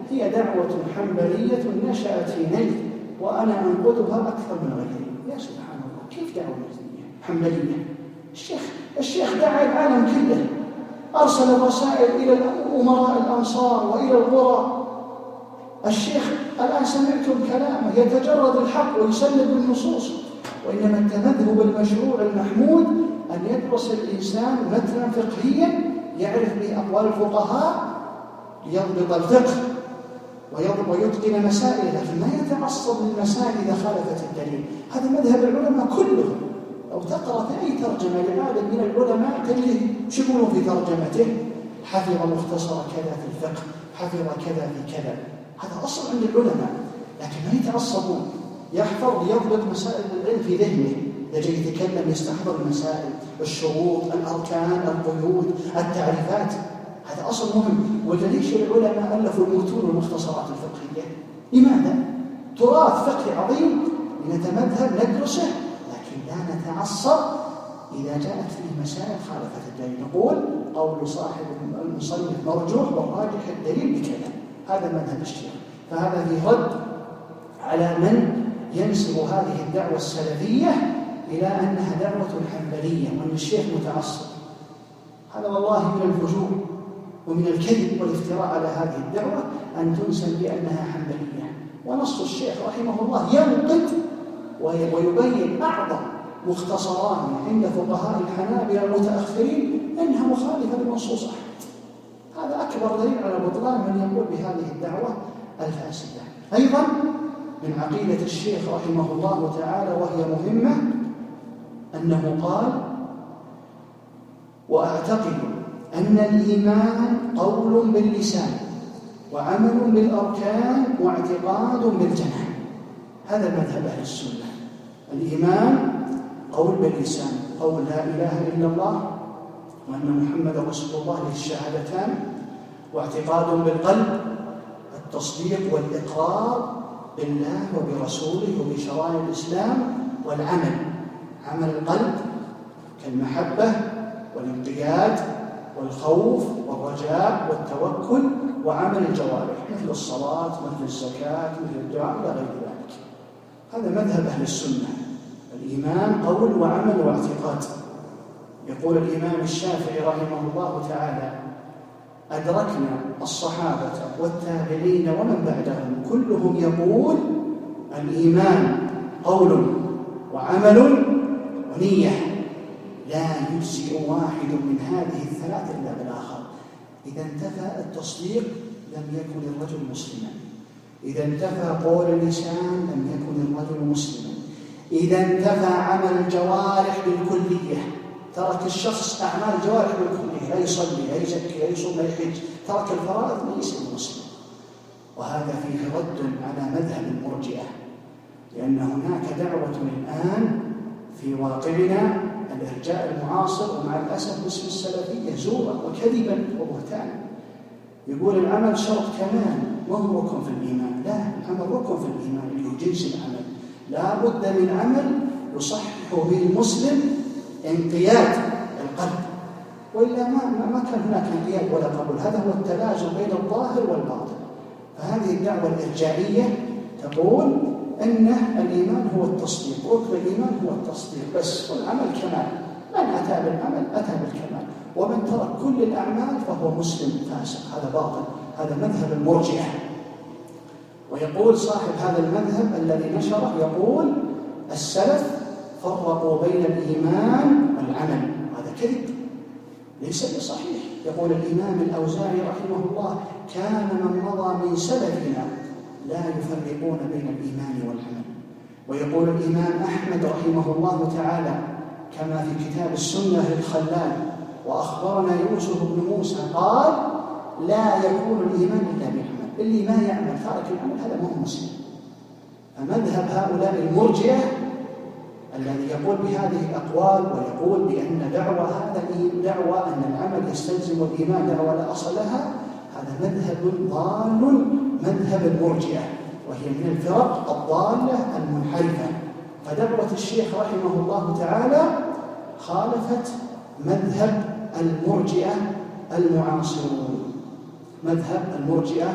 هي دعوة حنبلية نشأت في نجد وأنا أنقدها أكثر من غيري. يا سبحان الله، كيف دعوة حنبلية؟ الشيخ دعا العالم كله، أرسل الرسائل إلى أمراء الأمصار وإلى القرى. الشيخ الآن سمعتم كلامه يتجرد الحق ويسلم النصوص. وإنما التمذهب المشروع المحمود أن يدرس الإنسان متنا فقهيا يعرف به أقوال الفقهاء ليضبط الفقه ويتقن مسائله، لكن ما يتعصب للمسائل إذا خالفت الدليل. هذا مذهب العلماء كلهم. لو تقرأ في أي ترجمة لعالم من العلماء تجد شغله في ترجمته، حفظ مختصر كذا في الفقه، حفظ كذا في كذا. هذا أصل عند العلماء، لكن ما يتعصبون. يحفظ ليضبط مسائل العلم في ذهنه، إذا جاي يتكلم يستحضر المسائل، الشروط، الأركان، القيود، التعريفات. هذا أصل مهم. وليش العلماء ألفوا المتون والمختصرات الفقهية؟ لماذا؟ تراث فقهي عظيم لنتمذهب ندرسه، لكن لا نتعصب إذا جاءت فيه مسائل خالفت الدليل. نقول قول صاحب المصنف مرجوح والراجح الدليل بكذا. هذا مذهب الشيخ. فهذا فيه رد على من ينسب هذه الدعوة السلفية إلى أنها دعوة حنبلية وأن الشيخ متعصب. هذا والله من الفجور ومن الكذب والافتراء على هذه الدعوة أن تنسب بأنها حنبلية. ونص الشيخ رحمه الله ينقد ويبين أعظم مختصران عند فقهاء الحنابلة المتأخرين أنها مخالفة للنصوص أحد. هذا أكبر دليل على بطلان من يقول بهذه الدعوة الفاسدة. أيضا من عقيدة الشيخ رحمه الله تعالى وهي مهمة أنه قال: وأعتقد أن الإيمان قول باللسان وعمل بالأركان واعتقاد بالجنان. هذا مذهب أهل السنة. الإيمان قول باللسان، قول لا إله إلا الله وأن محمد رسول الله للشهادتان، واعتقاد بالقلب التصديق والإقرار بالله وبرسوله وبشرائع الإسلام، والعمل عمل القلب كالمحبة والانقياد والخوف والرجاء والتوكل، وعمل الجوارح مثل الصلاة مثل الزكاة مثل الدعاء إلى غير ذلك. هذا مذهب أهل السنة. الإيمان قول وعمل واعتقاد. يقول الإمام الشافعي رحمه الله تعالى: أدركنا الصحابة والتابعين ومن بعدهم كلهم يقول الإيمان قول وعمل ونية، لا يجزئ واحد من هذه الثلاث إلا بالآخر. إذا انتفى التصديق لم يكن الرجل مسلما، إذا انتفى قول اللسان لم يكن الرجل مسلما، إذا انتفى عمل الجوارح بالكلية، ترك الشخص أعمال الجوارح بالكلية، لا يصلي لا يزكي لا يصوم لا يحج، ترك الفرائض، ليس مسلم. وهذا فيه رد على مذهب المرجئة، لأن هناك دعوة الآن في واقعنا الإرجاء المعاصر، ومع الأسف باسم السلفية زورا وكذبا وبهتانا. يقول العمل شرط كمان، ما هو ركن في الإيمان. لا، العمل ركن في الإيمان اللي هو جنس العمل. لا بد من عمل يصحح به المسلم انقياد القلب، وإلا ما كان هناك انقياد ولا قبول. هذا هو التلازم بين الظاهر والباطن. فهذه الدعوة الإرجائية تقول أن الإيمان هو التصديق، ركن الإيمان هو التصديق بس، والعمل كمال. من أتى بالعمل أتى بالكمال، ومن ترك كل الأعمال فهو مسلم فاسق. هذا باطل، هذا مذهب المرجئة. ويقول صاحب هذا المذهب الذي نشره، يقول السلف فرقوا بين الإيمان والعمل. هذا كذب، ليس بصحيح. يقول الإمام الأوزاعي رحمه الله: كان من مضى من سلفنا لا يفرقون بين الإيمان والعمل. ويقول الإمام أحمد رحمه الله تعالى كما في كتاب السنة للخلال: وأخبرنا يوسف بن موسى قال: لا يكون الإيمان إلا بالعمل. اللي ما يعمل تارك العمل هذا مو مسلم. فمذهب هؤلاء المرجئة الذي يقول بهذه الأقوال ويقول بأن دعوة أن العمل يستلزم الإيمان دعوة لا أصل لها، هذا مذهب ضال، مذهب المرجئة، وهي من الفرق الضالة المنحرفة. فدعوة الشيخ رحمه الله تعالى خالفت مذهب المرجئة المعاصرون، مذهب المرجئة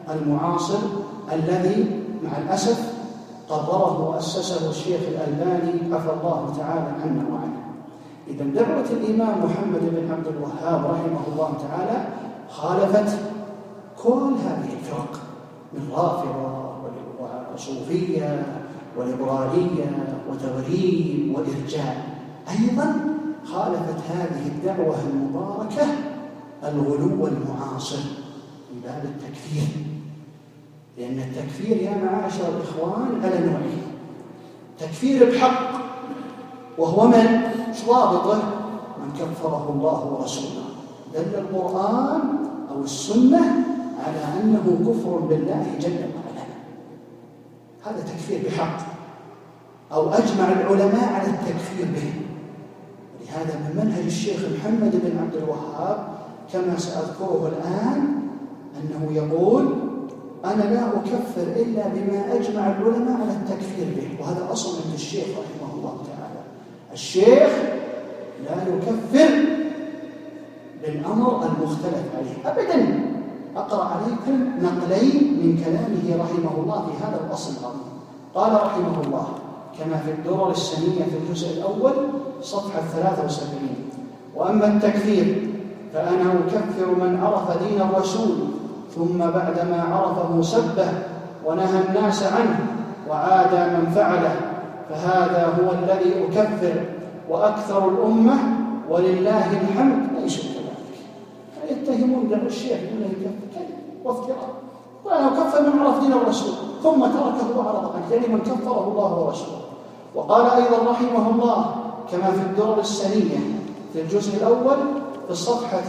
المعاصر الذي مع الأسف قرره وأسسه الشيخ الألباني عفى الله تعالى عنا وعنه. إذا دعوة الإمام محمد بن عبد الوهاب رحمه الله تعالى خالفت كل هذه الفرق من رافضة وصوفية وليبرالية وتغريب وإرجاء. أيضا خالفت هذه الدعوة المباركة الغلو المعاصر من باب التكفير، لأن التكفير يا معاشر الإخوان على نوعين: تكفير بحق وهو من ضابطه من كفره الله ورسوله، دل القرآن أو السنة على أنه كفر بالله جل وعلا، هذا تكفير بحق، أو أجمع العلماء على التكفير به. ولهذا من منهج الشيخ محمد بن عبد الوهاب كما سأذكره الآن أنه يقول: أنا لا أكفر إلا بما أجمع العلماء على التكفير به. وهذا أصل من الشيخ رحمه الله تعالى، الشيخ لا يكفر بالأمر المختلف عليه أبدا. أقرأ عليكم نقلين من كلامه رحمه الله في هذا الأصل العظيم. قال رحمه الله كما في الدرر السنية في الجزء الأول صفحة 73: وأما التكفير فأنا أكفر من عرف دين الرسول ثم بعدما عرفه سبه ونهى الناس عنه وعادى من فعله، فهذا هو الذي أكفر، وأكثر الأمة ولله الحمد ليسوا كذلك. يتهمون دعوة الشيخ أنه يكفر وافتراء، وأنا أكفر من عرف دين الرسول ثم تركه وعرض عنه، يعني من كفره الله ورسوله. وقال أيضا رحمه الله كما في الدرر السنية في الجزء الأول في الصفحة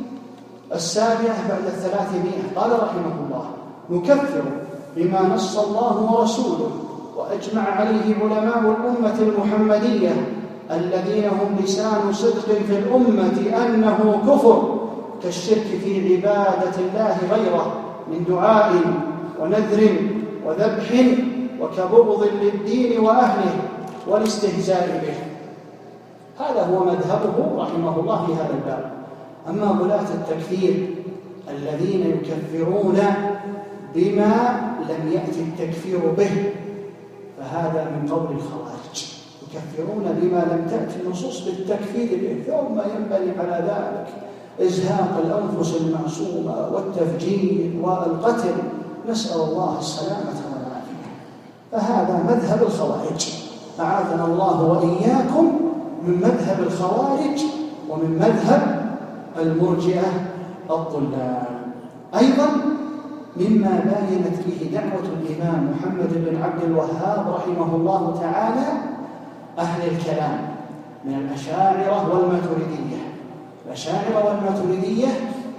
7 بعد 300: قال رحمه الله: نكفر بما نص الله ورسوله وأجمع عليه علماء الأمة المحمدية الذين هم لسان صدق في الأمة أنه كفر، كالشرك في عبادة الله غيره من دعاء ونذر وذبح وكبغض للدين وأهله والاستهزاء به. هذا هو مذهبه رحمه الله في هذا الباب. أما غلاة التكفير الذين يكفرون بما لم يأتي التكفير به فهذا من قول الخوارج، يكفرون بما لم تأتي النصوص بالتكفير به، ثم ينبني على ذلك إزهاق الأنفس المعصومة والتفجير والقتل، نسأل الله السلامة والعافية. فهذا مذهب الخوارج، أعاذنا الله وإياكم من مذهب الخوارج ومن مذهب المرجئة الضلال. أيضا مما باينت به دعوة الإمام محمد بن عبد الوهاب رحمه الله تعالى أهل الكلام من الأشاعرة والماتريدية. الأشاعرة والماتريدية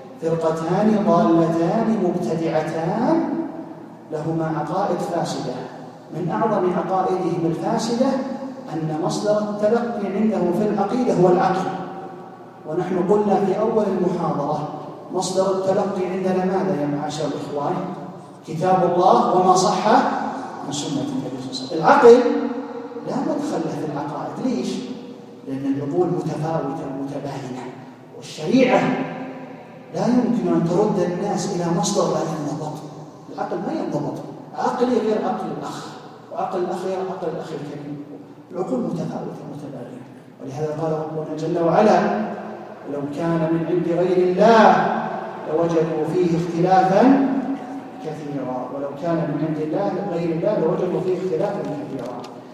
فرقتان ضالتان مبتدعتان لهما عقائد فاسدة. من أعظم عقائدهم الفاسدة أن مصدر التلقي عنده في العقيدة هو العقل، ونحن قلنا في أول المحاضرة مصدر التلقي عندنا ماذا يا معاشر الإخوان؟ كتاب الله وما صح من سنة النبي صلى الله عليه وسلم. العقل لا مدخل له في العقائد. ليش؟ لأن العقول متفاوتة متباينة، والشريعة لا يمكن أن ترد الناس إلى مصدر لا ينضبط. العقل ما ينضبط، عقلي غير عقل الأخ، وعقل الأخ غير عقل الأخ الكريم. العقول متفاوتة متباينة، ولهذا قال ربنا جل وعلا: لو كان من عند غير الله لوجدوا فيه اختلافا كثيرا، ولو كان من عند الله غير الله لوجدوا فيه اختلافا كثيرا.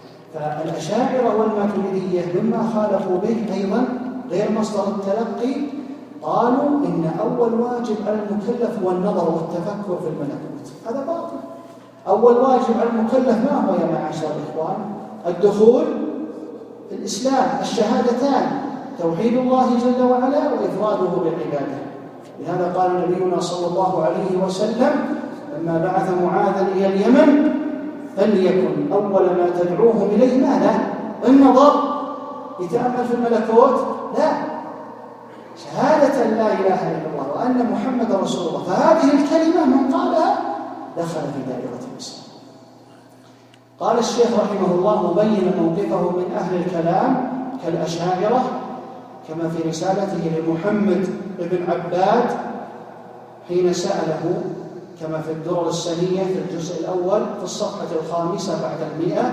فالأشاعرة والماتريدية مما خالفوا به أيضا غير مصدر التلقي، قالوا إن أول واجب على المكلف هو النظر والتفكر في الملكوت. هذا باطل. أول واجب على المكلف ما هو يا معاشر الإخوان؟ الدخول في الإسلام، الشهادتان، توحيد الله جل وعلا وإفراده بالعبادة. لهذا قال نبينا صلى الله عليه وسلم لما بعث معاذا إلى اليمن: فليكن أول ما تدعوهم إليه ماذا؟ النظر. يتأمل في الملكوت؟ لا، شهادة لا إله إلا الله وأن محمد رسول الله. فهذه الكلمة من قالها دخل في دائرة الإسلام. قال الشيخ رحمه الله مبين موقفه من أهل الكلام كالأشاعرة، كما في رسالته لمحمد بن عباد حين سأله كما في الدرر السنية في الجزء الأول في الصفحة 5 بعد 100.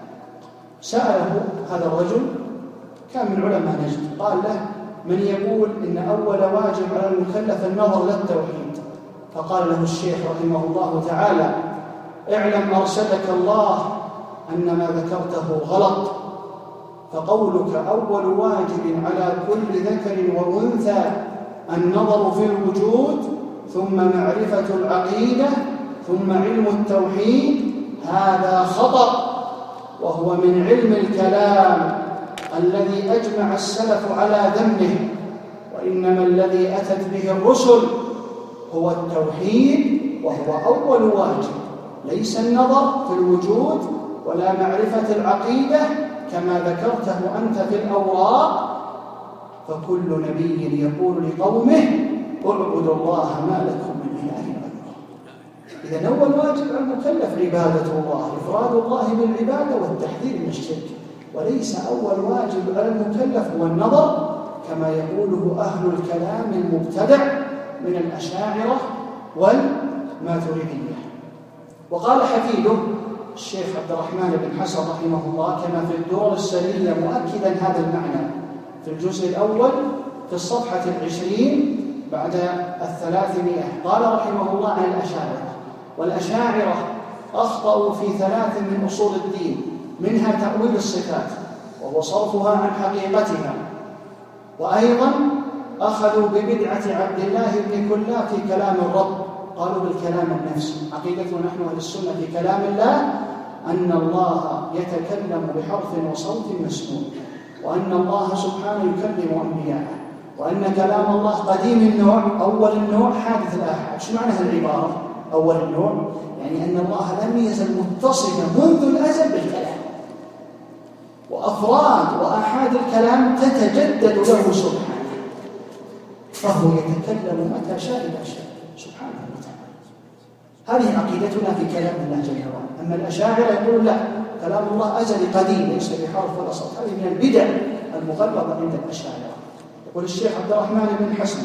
سأله هذا الرجل، كان من علماء نجد، قال له: من يقول إن أول واجب على المكلف النظر للتوحيد؟ فقال له الشيخ رحمه الله تعالى: اعلم أرشدك الله أن ما ذكرته غلط، فقولك أول واجب على كل ذكر وأنثى النظر في الوجود ثم معرفة العقيدة ثم علم التوحيد هذا خطأ، وهو من علم الكلام الذي أجمع السلف على ذمه، وإنما الذي أتت به الرسل هو التوحيد، وهو أول واجب، ليس النظر في الوجود ولا معرفة العقيدة كما ذكرته أنت في الأوراق. فكل نبي يقول لقومه: اعبدوا الله ما لكم من إله غيره. إذن أول واجب على المكلف عبادة الله، إفراد الله بالعبادة والتحذير من الشرك، وليس أول واجب على المكلف هو النظر كما يقوله أهل الكلام المبتدع من الأشاعرة والماتريدية. وقال حفيده الشيخ عبد الرحمن بن حسن رحمه الله كما في الدور السنية مؤكدا هذا المعنى في الجزء الأول في الصفحة 20 بعد 300. قال رحمه الله عن الأشاعرة: والأشاعرة أخطأوا في 3 من أصول الدين، منها تأويل الصفات وهو صرفها عن حقيقتها، وأيضا أخذوا ببدعة عبد الله بن كلاب في كلام الرب، قالوا بالكلام النفسي. عقيدتنا نحن أهل السنة في كلام الله أن الله يتكلم بحرف وصوت مسموع، وأن الله سبحانه يكلم أنبياءه، وأن كلام الله قديم النوع أول النوع حادث الآحاد. شو معنى العبارة أول النوع؟ يعني أن الله لم يزل متصفا منذ الأزل بالكلام، وأفراد وآحاد الكلام تتجدد له سبحانه، فهو يتكلم متى شاء إذا شاء سبحانه وتعالى. هذه عقيدتنا في كلام الله جل وعلا. أما الأشاعرة يقولون لا، كلام الله أزلي قديم ليس بحرف ولا صوت. هذه من البدع المغلظة عند الأشاعرة. يقول الشيخ عبد الرحمن بن حسن: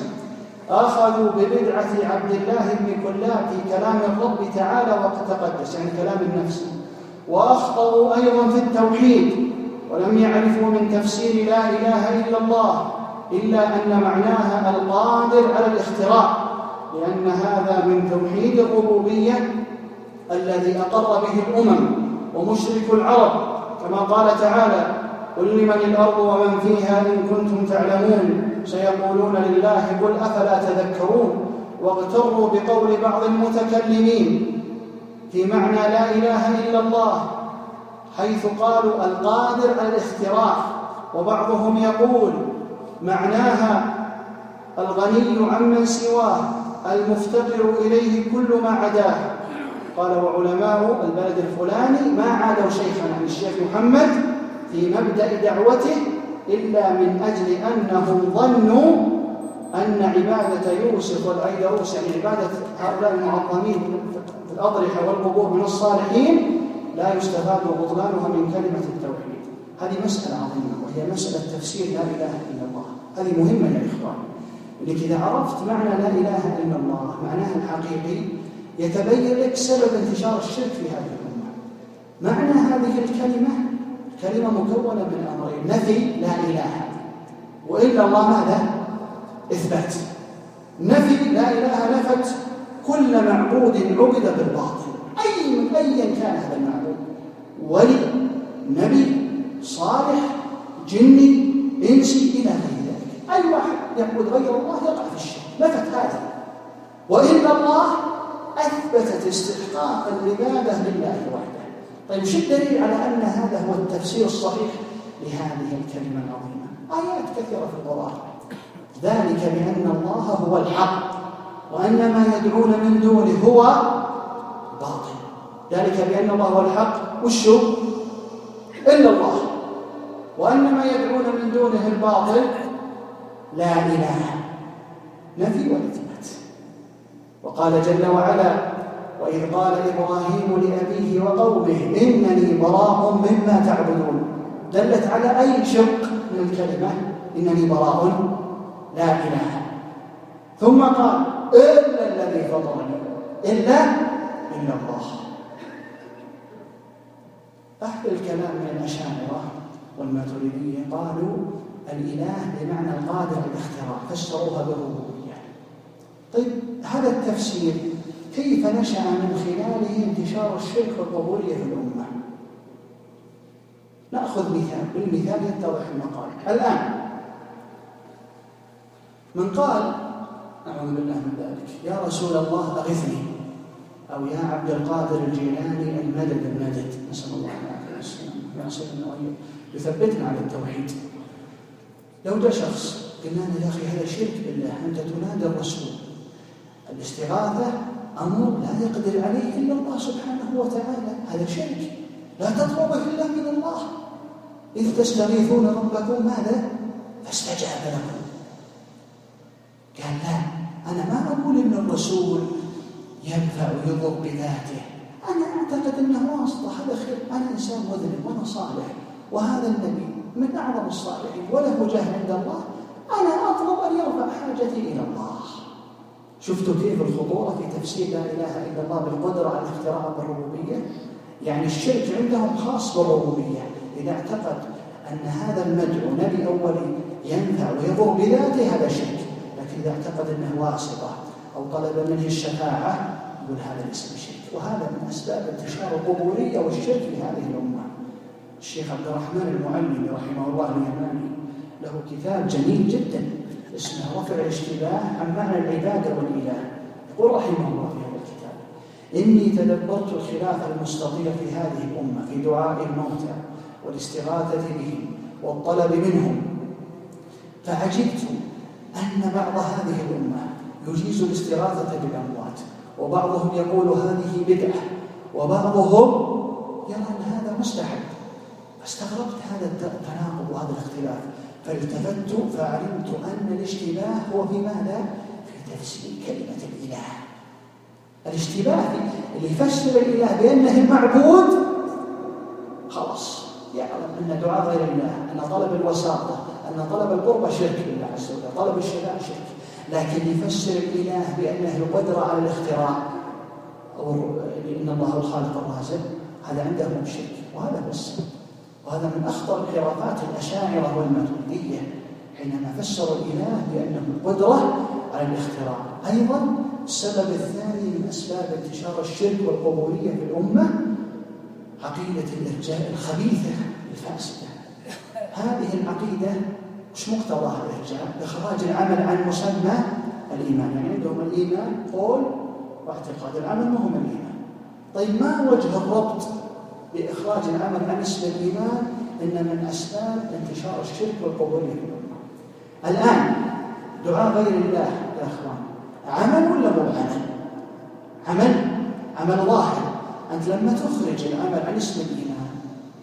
أخذوا ببدعة عبد الله بن كلاب في كلام الرب تعالى وتقدس، يعني كلام النفس، وأخطأوا أيضا في التوحيد، ولم يعرفوا من تفسير لا إله إلا الله إلا أن معناها القادر على الاختراع، لأن هذا من توحيد الربوبية الذي أقر به الأمم ومشرك العرب، كما قال تعالى: قل لمن الأرض ومن فيها إن كنتم تعلمون سيقولون لله قل أفلا تذكرون. واغتروا بقول بعض المتكلمين في معنى لا إله إلا الله، حيث قالوا القادر على الاختراع، وبعضهم يقول معناها الغني عمن سواه المفتقر إليه كل ما عداه. قال: وعلماء البلد الفلاني ما عادوا شيخنا عن الشيخ محمد في مبدأ دعوته إلا من أجل أنهم ظنوا أن عبادة يوسف والعيدروس، يعني عبادة هؤلاء المعظمين في الأضرحة والقبور من الصالحين، لا يستفاد بطلانها من كلمة التوحيد. هذه مسألة عظيمة، وهي مسألة تفسير لا إله إلا الله. هذه مهمة يا إخوان، لأنك إذا عرفت معنى لا إله إلا الله معناها الحقيقي يتبين لك سبب انتشار الشرك في هذه الأمة. معنى هذه الكلمة كلمة مكونة من أمرين: نفي لا إله، وإلا الله ماذا؟ إثبات. نفي لا إله نفت كل معبود عبد بالباطل، أيا كان هذا المعبود، ولي، نبي، صالح، جني، إنسي، إلى غير ذلك. أي واحد يعبد غير الله يقع في الشرك، نفت هذا. وإلا الله أثبتت استحقاق العبادة لله وحده. طيب شو الدليل على أن هذا هو التفسير الصحيح لهذه الكلمة العظيمة؟ آيات كثيرة في القرآن. ذلك بأن الله هو الحق وأن ما يدعون من دونه هو باطل. ذلك بأن الله هو الحق وشو؟ إلا الله. وأن ما يدعون من دونه الباطل لا إله، نفي والإثبات. وقال جل وعلا: وإذ قال إبراهيم لأبيه وقومه إنني براء مما تعبدون. دلت على أي شق من الكلمة؟ إنني براء لا إله. ثم قال: إلا الذي فطرني إلا الله. أهل الكلام من الأشاعرة والماتريدية قالوا الإله بمعنى القادر على الاختراع، فسروها بالربوبية. طيب هذا التفسير كيف نشأ من خلاله انتشار الشرك والقبورية في الأمة؟ نأخذ مثال، بالمثال يتضح المقال. الآن من قال أعوذ بالله من ذلك يا رسول الله أغثني، أو يا عبد القادر الجيلاني المدد، نسأل الله العافية والسلامة يعصمنا وإياكم يثبتنا على التوحيد. لو جاء شخص قلنا له يا أخي هذا شرك بالله، أنت تنادي الرسول، الاستغاثة أمر لا يقدر عليه إلا الله سبحانه وتعالى، هذا شرك، لا تطلبوا إلا من الله. إذ تستغيثون ربكم ماذا؟ فاستجاب لكم. قال لا، أنا ما أقول إن الرسول ينفع ويضر بذاته، أنا أعتقد أنه واسطة، هذا خير، أنا إنسان مذنب وأنا صالح، وهذا النبي من أعظم الصالحين وله جاه عند الله، أنا أطلب أن يرفع حاجتي إلى الله. شفتوا كيف الخطورة في تفسير لا إله إلا الله بالقدرة على الاختراع بالربوبية؟ يعني الشرك عندهم خاص بالربوبية، إذا اعتقد أن هذا المدعو نبي أولي ينفع ويضر بذاته هذا شرك، لكن إذا اعتقد أنه واسطة أو طلب منه الشفاعة يقول هذا الاسم شرك. وهذا من أسباب انتشار القبورية والشرك في هذه الأمة. الشيخ عبد الرحمن المعلمي رحمه الله اليماني له كتاب جميل جدا اسمه رفع الاشتباه عن معنى العبادة والإله. يقول رحمه الله في هذا الكتاب: إني تدبرت الخلاف المستطير في هذه الأمة في دعاء الموتى والاستغاثة بهم والطلب منهم، فعجبت أن بعض هذه الأمة يجيز الاستغاثة بالأموات، وبعضهم يقول هذه بدعة، وبعضهم يرى أن هذا مستحب. فاستغربت هذا التناقض وهذا الاختلاف، فالتفت فعلمت أن الاشتباه هو في ماذا؟ في تفسير كلمة الإله. الاشتباه اللي يفسر الإله بأنه المعبود خلاص يعلم أن دعاء غير الله، أن طلب الوساطة، أن طلب القربة شرك بالله عز وجل، طلب الشفاعة شرك. لكن يفسر الإله بأنه القدرة على الاختراع أو إن الله الخالق الرازق، هذا عندهم شرك، وهذا هو السبب. وهذا من أخطر انحرافات الأشاعرة والماتريدية حينما فسروا الإله بأنه القدرة على الاختراع. أيضا السبب الثاني من أسباب انتشار الشرك والقبورية في الأمة عقيدة الإرجاء الخبيثة الفاسدة. هذه العقيدة مش مقتضاها الإرجاء؟ إخراج العمل عن مسمى الإيمان. يعني عندهم الإيمان قول واعتقاد، العمل ما هو الإيمان. طيب ما وجه الربط بإخراج العمل عن اسم الإيمان إن من أسباب انتشار الشرك والقبورية في الأمة؟ الآن دعاء غير الله يا أخوان عمل ولا مو عمل؟ عمل ظاهر. أنت لما تخرج العمل عن اسم الإيمان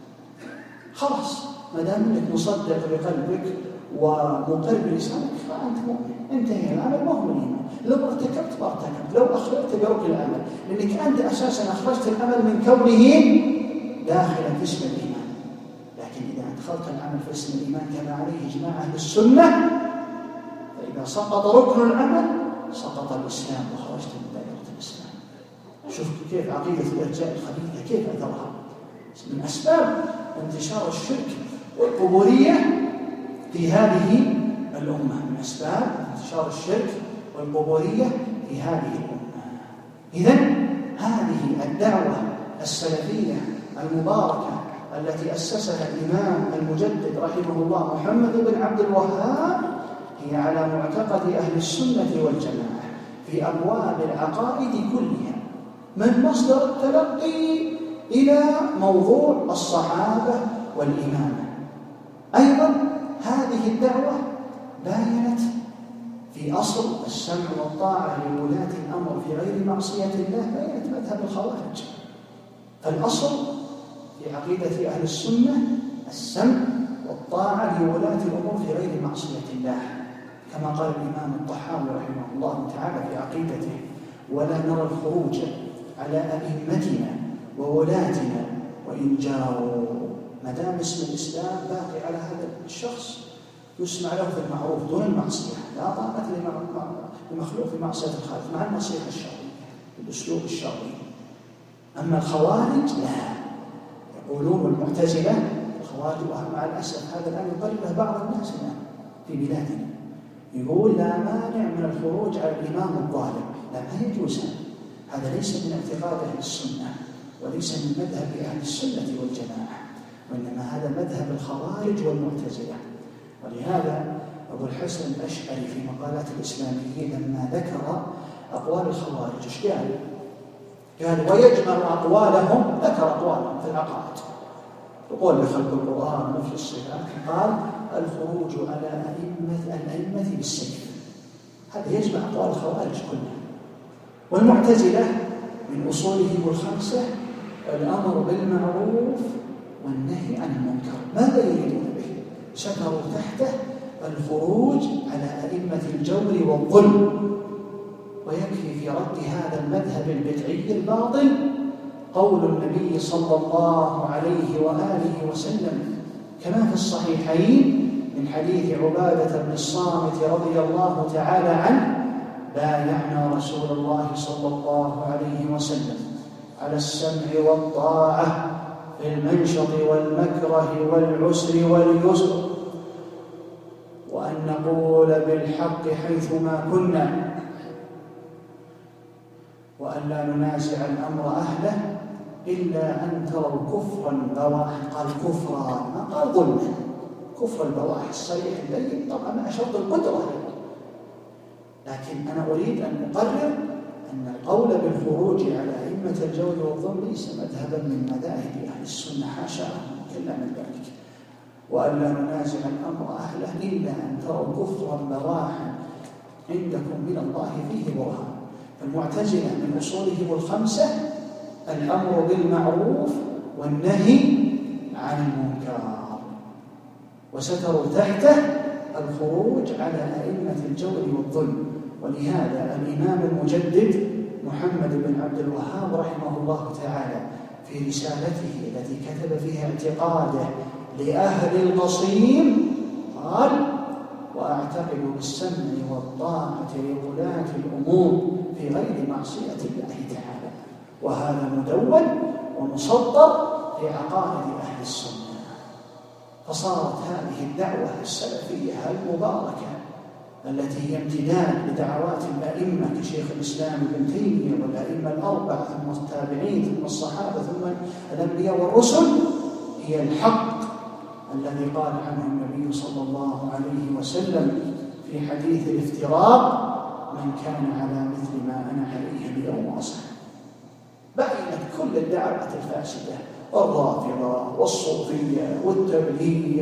خلاص، ما دام انك مصدق بقلبك ومقر بلسانك فأنت مؤمن، انتهي العمل ما هو الإيمان. لو ارتكبت ما ارتكبت، لو أخرجت بركن العمل، لأنك أنت أساسا أخرجت العمل من كونه داخلا في اسم الإيمان. لكن إذا أدخلت العمل في اسم الإيمان كما عليه إجماع أهل السنة، فإذا سقط ركن العمل سقط الإسلام وخرجت من دائرة الإسلام. شوف كيف عقيدة الإرجاء الخبيثة كيف أثرها. من أسباب انتشار الشرك والقبورية في هذه الأمة، من أسباب انتشار الشرك والقبورية في هذه الأمة. إذن هذه الدعوة السلفية المباركة التي أسسها الإمام المجدد رحمه الله محمد بن عبد الوهاب هي على معتقد أهل السنة والجماعة في أبواب العقائد كلها، من مصدر التلقي إلى موضوع الصحابة والإمامة. أيضا هذه الدعوة باينت في أصل السمع والطاعة لولاة الأمر في غير معصية الله، باينت مذهب الخوارج. فالأصل في عقيدة أهل السنة السمع والطاعة لولاة الأمور في غير معصية الله، كما قال الإمام الطحاوي رحمه الله تعالى في عقيدته: ولا نرى الخروج على أئمتنا وولاتنا وإن جاروا. ما دام اسم الإسلام باقي على هذا الشخص يسمع له في المعروف دون المعصية، لا طاعة لمخلوق في معصية الخالق مع النصيحة الشرعية. بالأسلوب الشرعي. أما الخوارج لا، يقولون المعتزلة الخوارج، ومع الأسف هذا الآن يقرره بعض الناس هنا في بلادنا، يقول لا مانع من الخروج على الإمام الظالم. لا، ما يجوز. هذا ليس من اعتقاد أهل السنة، وليس من مذهب أهل السنة والجماعة، وإنما هذا مذهب الخوارج والمعتزلة. ولهذا أبو الحسن الأشعري في مقالات الإسلاميين لما ذكر أقوال الخوارج إيش قال ويجمع أقوالهم، ذكر أقوالهم في العقائد، يقول بخلق القرآن وفي الصفات، قال الخروج على الأئمة بالسيف. هذا يجمع أقوال الخوارج كلها. والمعتزلة من أصولهم الخمسة الأمر بالمعروف والنهي عن المنكر. ماذا يريدون به؟ شكروا تحته الخروج على أئمة الجور والظلم. ويكفي في رد هذا المذهب البدعي الباطل قول النبي صلى الله عليه وآله وسلم كما في الصحيحين من حديث عبادة بن الصامت رضي الله تعالى عنه: بايعنا رسول الله صلى الله عليه وسلم على السمع والطاعة في المنشط والمكره والعسر واليسر، وأن نقول بالحق حيثما كنا، وأن لا ننازع الأمر أهله إلا أن تروا كفرا بواحا. قال كفرا، ما قال ظلما، كفر البواحي الصريح البين، طبعا مع شرط القدرة. لكن أنا أريد أن أقرر أن القول بالخروج على أئمة الجور والظلم ليس مذهبا من مذاهب أهل السنة، حاشا كلا من ذلك. وأن لا ننازع الأمر أهله إلا أن تروا كفرا بواحا عندكم من الله فيه برهان. المعتزلة من أصولهم الخمسة الأمر بالمعروف والنهي عن المنكر، وستروا تحته الخروج على أئمة الجور والظلم. ولهذا الإمام المجدد محمد بن عبد الوهاب رحمه الله تعالى في رسالته التي كتب فيها اعتقاده لأهل القصيم قال: وأعتقد بالسمع والطاعة لولاة الأمور في غير معصية الله تعالى. وهذا مدون ومسطر في عقائد أهل السنة. فصارت هذه الدعوة السلفية المباركة التي هي امتداد لدعوات الأئمة كشيخ الإسلام ابن تيمية والأئمة الأربعة ثم التابعين ثم الصحابة ثم الأنبياء والرسل، هي الحق الذي قال عنه النبي صلى الله عليه وسلم في حديث الافتراق: من كان على مثل ما أنا عليه اليوم وأصحابي. بينت كل الدعوات الفاسدة، الرافضة والصوفية والتبليغ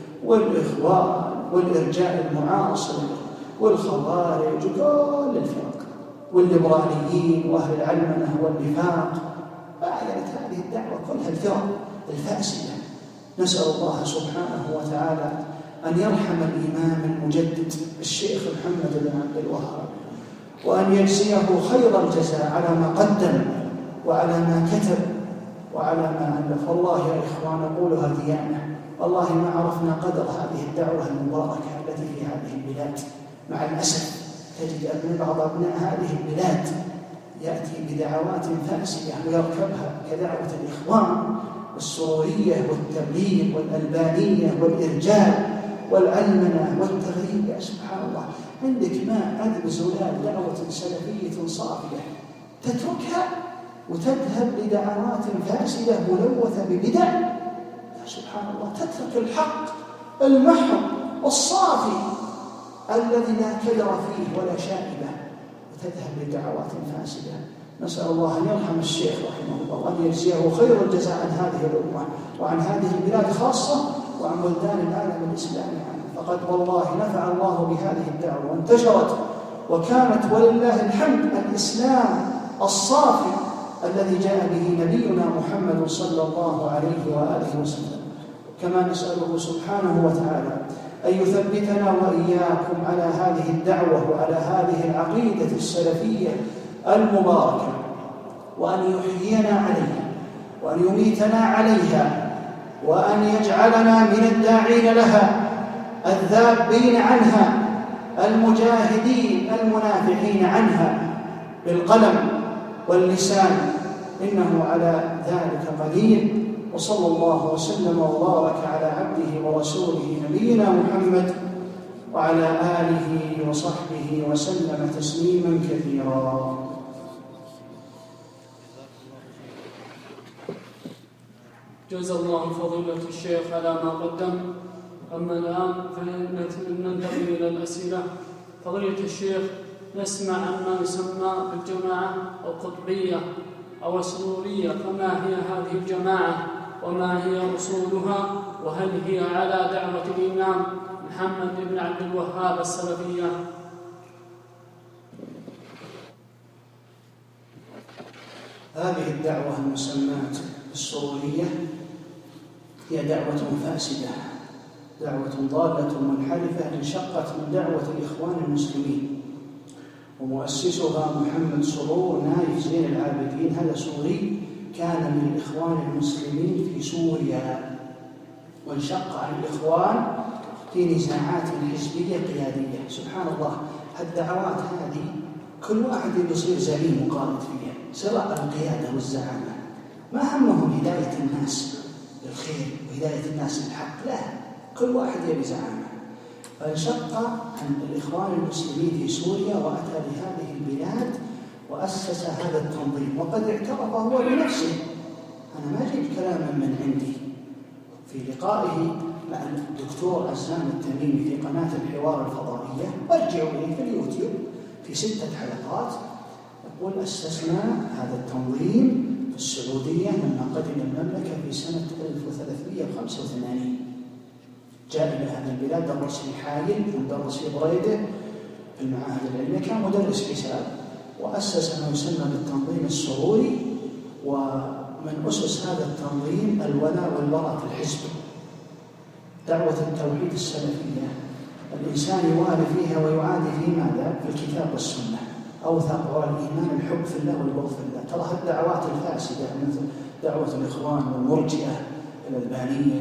والإخوان والإرجاء المعاصر والخوارج وكل الفرق والليبراليين وأهل العلمنة والنفاق. بينت هذه الدعوة كلها الفرق الفاسدة. نسأل الله سبحانه وتعالى أن يرحم الإمام المجدد الشيخ محمد بن عبد الوهاب، وأن يجزيه خير الجزاء على ما قدم وعلى ما كتب وعلى ما ألف. والله يا إخوان أقولها ديانة، والله ما عرفنا قدر هذه الدعوة المباركة التي في هذه البلاد. مع الأسف تجد أن بعض أبناء هذه البلاد يأتي بدعوات فاسدة ويركبها كدعوة الإخوان والسرورية والتبليغ والألبانية والإرجاء والعلمنة والتغريب. يا سبحان الله، عندك ما عذب زلال دعوة سلفية صافية تتركها وتذهب لدعوات فاسدة ملوثة ببدع. يا سبحان الله، تترك الحق المحض والصافي الذي لا كدر فيه ولا شائبة وتذهب لدعوات فاسدة. نسأل الله أن يرحم الشيخ رحمه الله وأن يجزيه خير الجزاء عن هذه الأمة وعن هذه البلاد خاصة وعن بلدان العالم الإسلامي عنه. فقد والله نفع الله بهذه الدعوة وانتشرت، وكانت ولله الحمد الإسلام الصافي الذي جاء به نبينا محمد صلى الله عليه وآله وسلم. كما نسأله سبحانه وتعالى أن يثبتنا وإياكم على هذه الدعوة وعلى هذه العقيدة السلفية المباركة، وأن يحيينا عليها وأن يميتنا عليها، وأن يجعلنا من الداعين لها الذابين عنها المجاهدين المنافحين عنها بالقلم واللسان، إنه على ذلك قدير. وصلى الله وسلم وبارك على عبده ورسوله نبينا محمد وعلى آله وصحبه وسلم تسليما كثيرا. جزا الله فضيلة الشيخ على ما قدم. أما الآن فننتقل إلى الأسئلة. فضيلة الشيخ، نسمع عن ما يسمى بالجماعة القطبية أو السرورية، فما هي هذه الجماعة وما هي أصولها، وهل هي على دعوة الإمام محمد بن عبد الوهاب السلفية؟ هذه الدعوة المسماة بالسرورية هي دعوة فاسدة، دعوة ضالة منحرفة انشقت من دعوة الإخوان المسلمين، ومؤسسها محمد سرور نايف زين العابدين. هذا سوري كان من الإخوان المسلمين في سوريا، وانشق عن الإخوان في نزاعات حزبية قيادية. سبحان الله، الدعوات هذه كل واحد يصير زعيم وقائد فيها، صراع القيادة والزعامة، ما همهم هداية الناس للخير وهداية الناس للحق، لا، كل واحد يبي زعامة. فانشق عن الإخوان المسلمين في سوريا وأتى لهذه البلاد وأسس هذا التنظيم، وقد اعترف هو بنفسه. أنا ما جبت كلاما من عندي. في لقائه مع الدكتور عزام التميمي في قناة الحوار الفضائية، وارجعوا إليه في اليوتيوب في 6 حلقات، يقول أسسنا هذا التنظيم في السعودية لما قدم المملكة في سنة 1385. جاء إلى هذه البلاد، درس في حايل ودرس في بريدة في المعاهد العلمية، كان مدرس حساب، وأسس ما يسمى بالتنظيم السروري. ومن أسس هذا التنظيم الولاء والبراء في الحزب، دعوة التوحيد السلفية، الإنسان يوالي فيها ويعادي في ماذا؟ في الكتاب والسنة. أوثق الإيمان الحب في الله والبغض في الله. ترى الدعوات الفاسدة مثل دعوة الإخوان والمرجئة الألبانية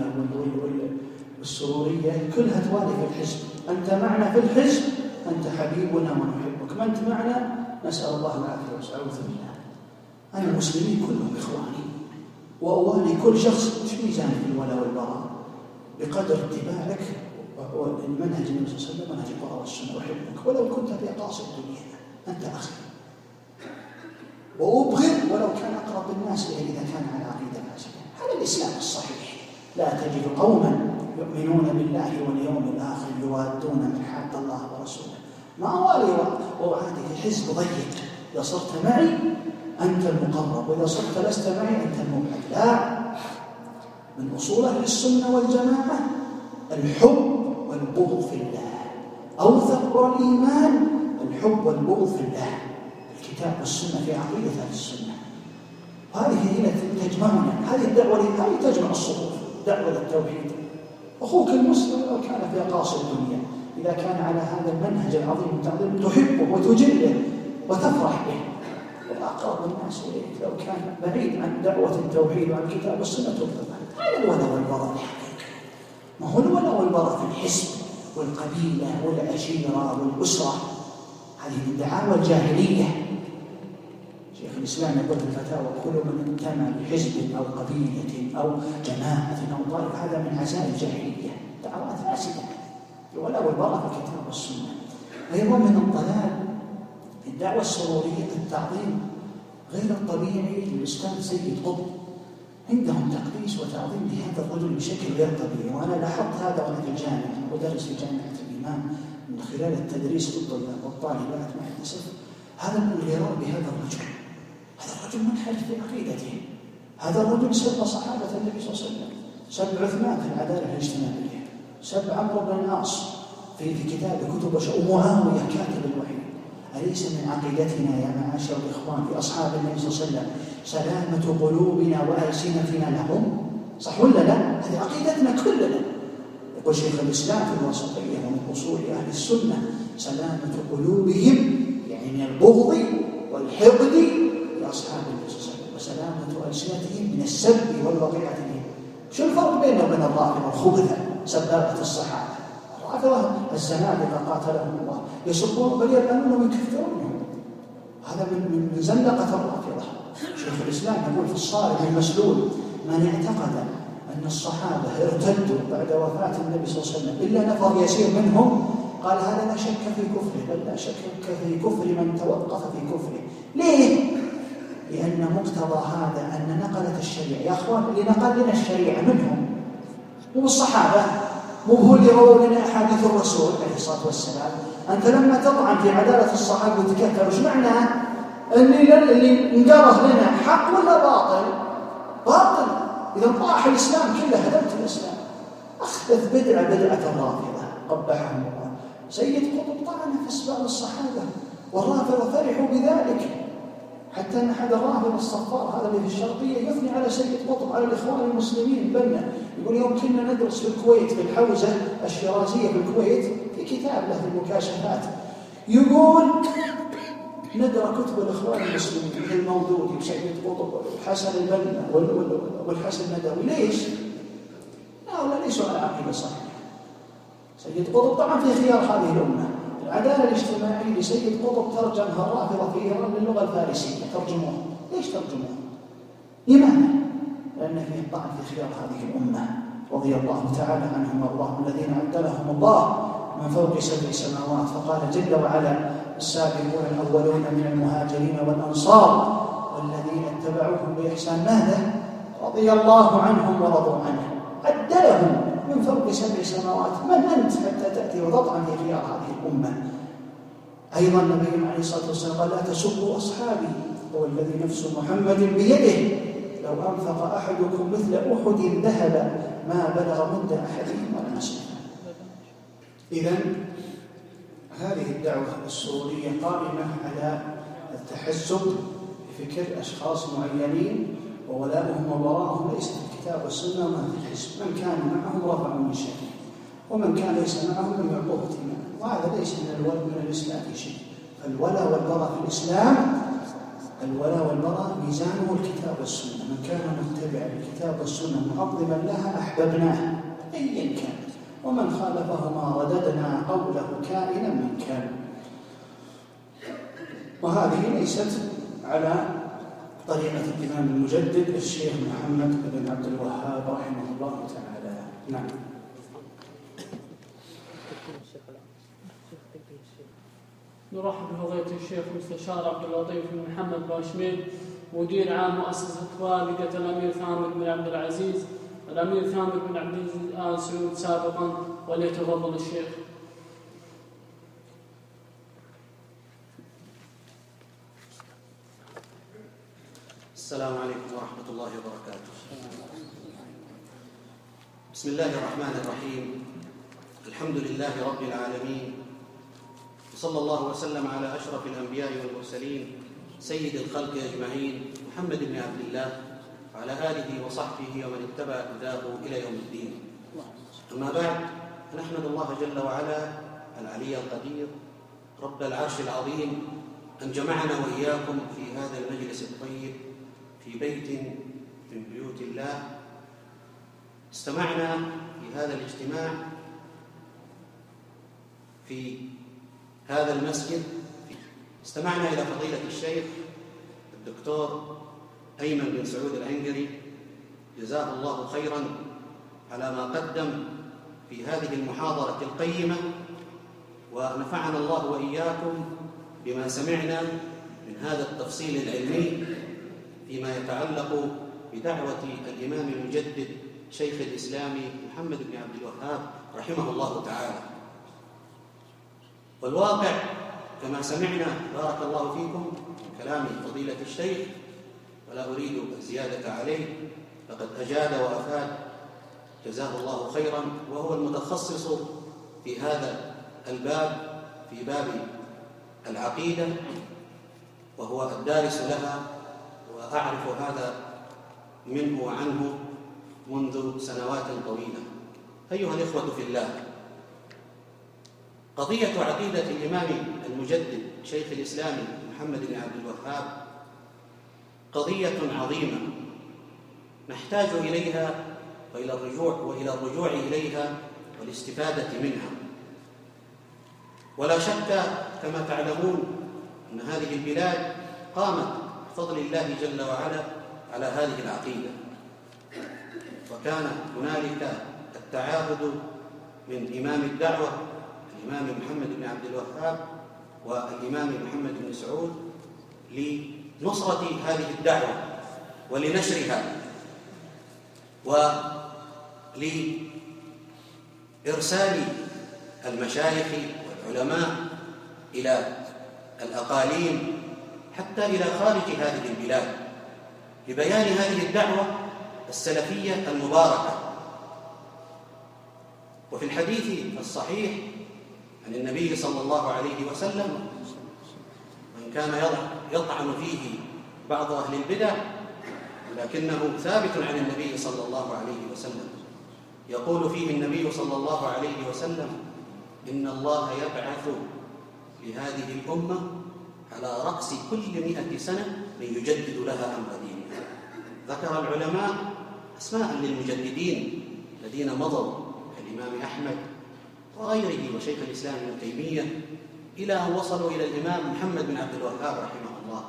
والسرورية كلها توالي في الحزب. أنت معنا في الحزب أنت حبيبنا ونحبك، ما أنت معنا نسأل الله العافية والسعادة بالله. أنا المسلمين كلهم إخواني، وأوالي كل شخص في ميزاني في الولاء والبراء بقدر اتباعك والمنهج النبي صلى الله عليه وسلم، منهج القرآن والسنة، أحبك ولو كنت في أقاصي الدنيا، أنت أخي. وأبغض ولو كان أقرب الناس إليه إذا كان على عقيدة فاسدة. هذا الإسلام الصحيح. لا تجد قوما يؤمنون بالله واليوم الآخر يوادون من حاد الله ورسوله. ما أوالي وعادي في حزب ضيق، إذا صرت معي أنت المقرب، وإذا صرت لست معي أنت المبعد. لا، من أصول أهل السنة والجماعة الحب والبغض في الله. أوثق الإيمان الحب والبغض في الله، الكتاب والسنة في عقيدة أهل السنة. هذه هي التي تجمعنا، هذه الدعوة هذه تجمع الصفوف، دعوة للتوحيد. أخوك المسلم لو كان في أقاصي الدنيا، إذا كان على هذا المنهج العظيم التعظيم تحبه وتجله وتفرح به، وأقرب الناس إليك لو كان بعيد عن دعوة التوحيد وعن الكتاب والسنة تبغض. هذا الولاء والبراء الحقيقي، ما هو الولاء والبراء في الحزب والقبيلة والعشيرة والأسرة. هذه من دعاوى الجاهلية. شيخ الإسلام يقول في الفتاوى: كل من انتمى لحزب أو قبيلة أو جماعة أو طائفة هذا من عزائم الجاهلية، دعوات فاسدة. الولاء والبراء في الكتاب والسنة. أيضا من الضلال في الدعوة السرورية التعظيم غير الطبيعي للأستاذ سيد قطب. عندهم تقديس وتعظيم لهذا الرجل بشكل غير طبيعي، وأنا لاحظت هذا وأنا في الجامعة، أدرس في جامعة الإمام، من خلال التدريس للطلاب والطالبات مع الأسف هذا الانغرار بهذا الرجل. هذا الرجل منحرف في عقيدته. هذا الرجل سب صحابة النبي صلى الله عليه وسلم، سب عثمان في العدالة الاجتماعية، سب عمرو بن العاص في كتاب كتب ومعاوية كاتب الوحي. أليس من عقيدتنا يا معاشر الإخوان في أصحاب النبي صلى الله عليه وسلم سلامة قلوبنا وألسنتنا لهم؟ صح ولا لا؟ هذه عقيدتنا كلنا. يقول شيخ الإسلام في الوسطية ومن أصول أهل السنة سلامة قلوبهم، يعني من البغض والحقد لأصحاب النبي صلى الله عليه وسلم، وسلامة ألسنتهم من السب والوقيعة بهم. شو الفرق بينه وبين الرافضة الخبثة سبابة الصحابة؟ الرافضة الزنادقة قاتلهم الله يسبون بل يلعنونهم ويكفرونهم. هذا من زندقة الرافضة. شيخ الإسلام يقول في الصارم المسلول: من اعتقد أن الصحابة ارتدوا بعد وفاة النبي صلى الله عليه وسلم إلا نفر يسير منهم، قال هذا لا شك في كفره، بل لا شك في كفر من توقف في كفره. ليه؟ لأن مقتضى هذا أن نقلت الشريعة، يا أخوان اللي نقل لنا الشريعة منهم مو الصحابة، مو هو اللي رووا لنا أحاديث الرسول عليه الصلاة والسلام. أنت لما تطعن في عدالة الصحابة وتكفر، وش معناه؟ اللي انقره لنا حق ولا باطل؟ باطل. إذا طاح الإسلام كله، هدمت الإسلام. أخبث بدعة الرافضة قبحهم الله. سيد قطب طعن في أسباب الصحابة والرافضة فرحوا بذلك، حتى أن أحد الرافضة الصفار هذا اللي في الشرقية يثني على سيد قطب، على الإخوان المسلمين بنا. يقول يوم كنا ندرس في الكويت في الحوزة الشيرازية في الكويت في كتاب له المكاشفات، يقول ندرى كتب الإخوان المسلمين مثل المودودي وسيد قطب والحسن البنا والحسن الندوي. ليش؟ هؤلاء ليسوا على عقيدة صحيحة. سيد قطب طبعا في خيار هذه الأمة. العدالة الاجتماعية لسيد قطب ترجمها الرافضة في إيران باللغة الفارسية، ترجموها. ليش ترجموها؟ لماذا؟ لأن فيه طعن في خيار هذه الأمة رضي الله تعالى عنهم وارضاهم، الذين عدلهم الله من فوق 7 سماوات. فقال جل وعلا: السابقون الأولون من المهاجرين والأنصار والذين اتبعوهم بإحسان. ماذا؟ رضي الله عنهم ورضوا عنه. عدلهم من فوق 7 سماوات. من أنت حتى تأتي وتطعن في خيار هذه الأمة؟ أيضا النبي عليه الصلاة والسلام قال: لا تسبوا أصحابي والذي نفس محمد بيده لو أنفق أحدكم مثل أحد ذهب ما بلغ مد أحدهم ولا نصفه. إذن هذه الدعوة السرورية قائمة على التحزب بفكر أشخاص معينين، وولاؤهم وبراءهم ليس في الكتاب والسنة وما في الحزب. من كان معهم رفعوا من شأنه، ومن كان ليس معهم لم يعطوه اهتماما. وهذا ليس من الإسلام في شيء. فالولاء والبراء في الإسلام، الولاء والبراء ميزانه الكتاب والسنة. من كان متبعا للكتاب والسنة معظما لها أحببناه أيا كان، ومن خالفهما رددنا قوله كائنا من كان. وهذه ليست على طريقة الإمام المجدد الشيخ محمد بن عبد الوهاب رحمه الله تعالى. نعم. نرحب بفضيلة الشيخ مستشار عبد اللطيف بن محمد باشميل، مدير عام مؤسسة والدة الأمير ثامر بن عبد العزيز، الأمير ثامر بن عبد العزيز آل سعود سابقا، وليتفضل الشيخ. السلام عليكم ورحمة الله وبركاته. بسم الله الرحمن الرحيم. الحمد لله رب العالمين، وصلى الله وسلم على أشرف الأنبياء والمرسلين سيد الخلق أجمعين محمد بن عبد الله وعلى آله وصحبه ومن اتبع هداه إلى يوم الدين. أما بعد، فنحمد الله جل وعلا العلي القدير رب العرش العظيم أن جمعنا وإياكم في هذا المجلس الطيب في بيت من بيوت الله. استمعنا في هذا الاجتماع في هذا المسجد، استمعنا إلى فضيلة الشيخ الدكتور أيمن بن سعود العنقري، جزاه الله خيرا على ما قدم في هذه المحاضرة القيمة، ونفعنا الله وإياكم بما سمعنا من هذا التفصيل العلمي فيما يتعلق بدعوة الإمام المجدد شيخ الإسلام محمد بن عبد الوهاب رحمه الله تعالى. والواقع كما سمعنا بارك الله فيكم من كلام فضيلة الشيخ، ولا أريد الزيادة عليه، فقد أجاد وأفاد جزاه الله خيرا، وهو المتخصص في هذا الباب، في باب العقيدة، وهو الدارس لها، وأعرف هذا منه وعنه منذ سنوات طويلة. أيها الإخوة في الله، قضية عقيدة الإمام المجدد شيخ الإسلام محمد بن عبد الوهاب قضية عظيمة نحتاج إليها وإلى الرجوع إليها والاستفادة منها. ولا شك كما تعلمون أن هذه البلاد قامت بفضل الله جل وعلا على هذه العقيدة، وكان هنالك التعاهد من إمام الدعوة الإمام محمد بن عبد الوهاب والإمام محمد بن سعود لنصرة هذه الدعوة ولنشرها ولإرسال المشايخ والعلماء إلى الأقاليم حتى إلى خارج هذه البلاد لبيان هذه الدعوة السلفية المباركة. وفي الحديث الصحيح عن النبي صلى الله عليه وسلم، وإن كان يطعن فيه بعض أهل البدع لكنه ثابت عن النبي صلى الله عليه وسلم، يقول فيه النبي صلى الله عليه وسلم: إن الله يبعث لهذه الأمة على رأس كل 100 سنة من يجدد لها أمر دينها. ذكر العلماء أسماء للمجددين الذين مضوا كالإمام أحمد وغيره وشيخ الإسلام ابن تيمية إلى أن وصلوا إلى الإمام محمد بن عبد الوهاب رحمه الله.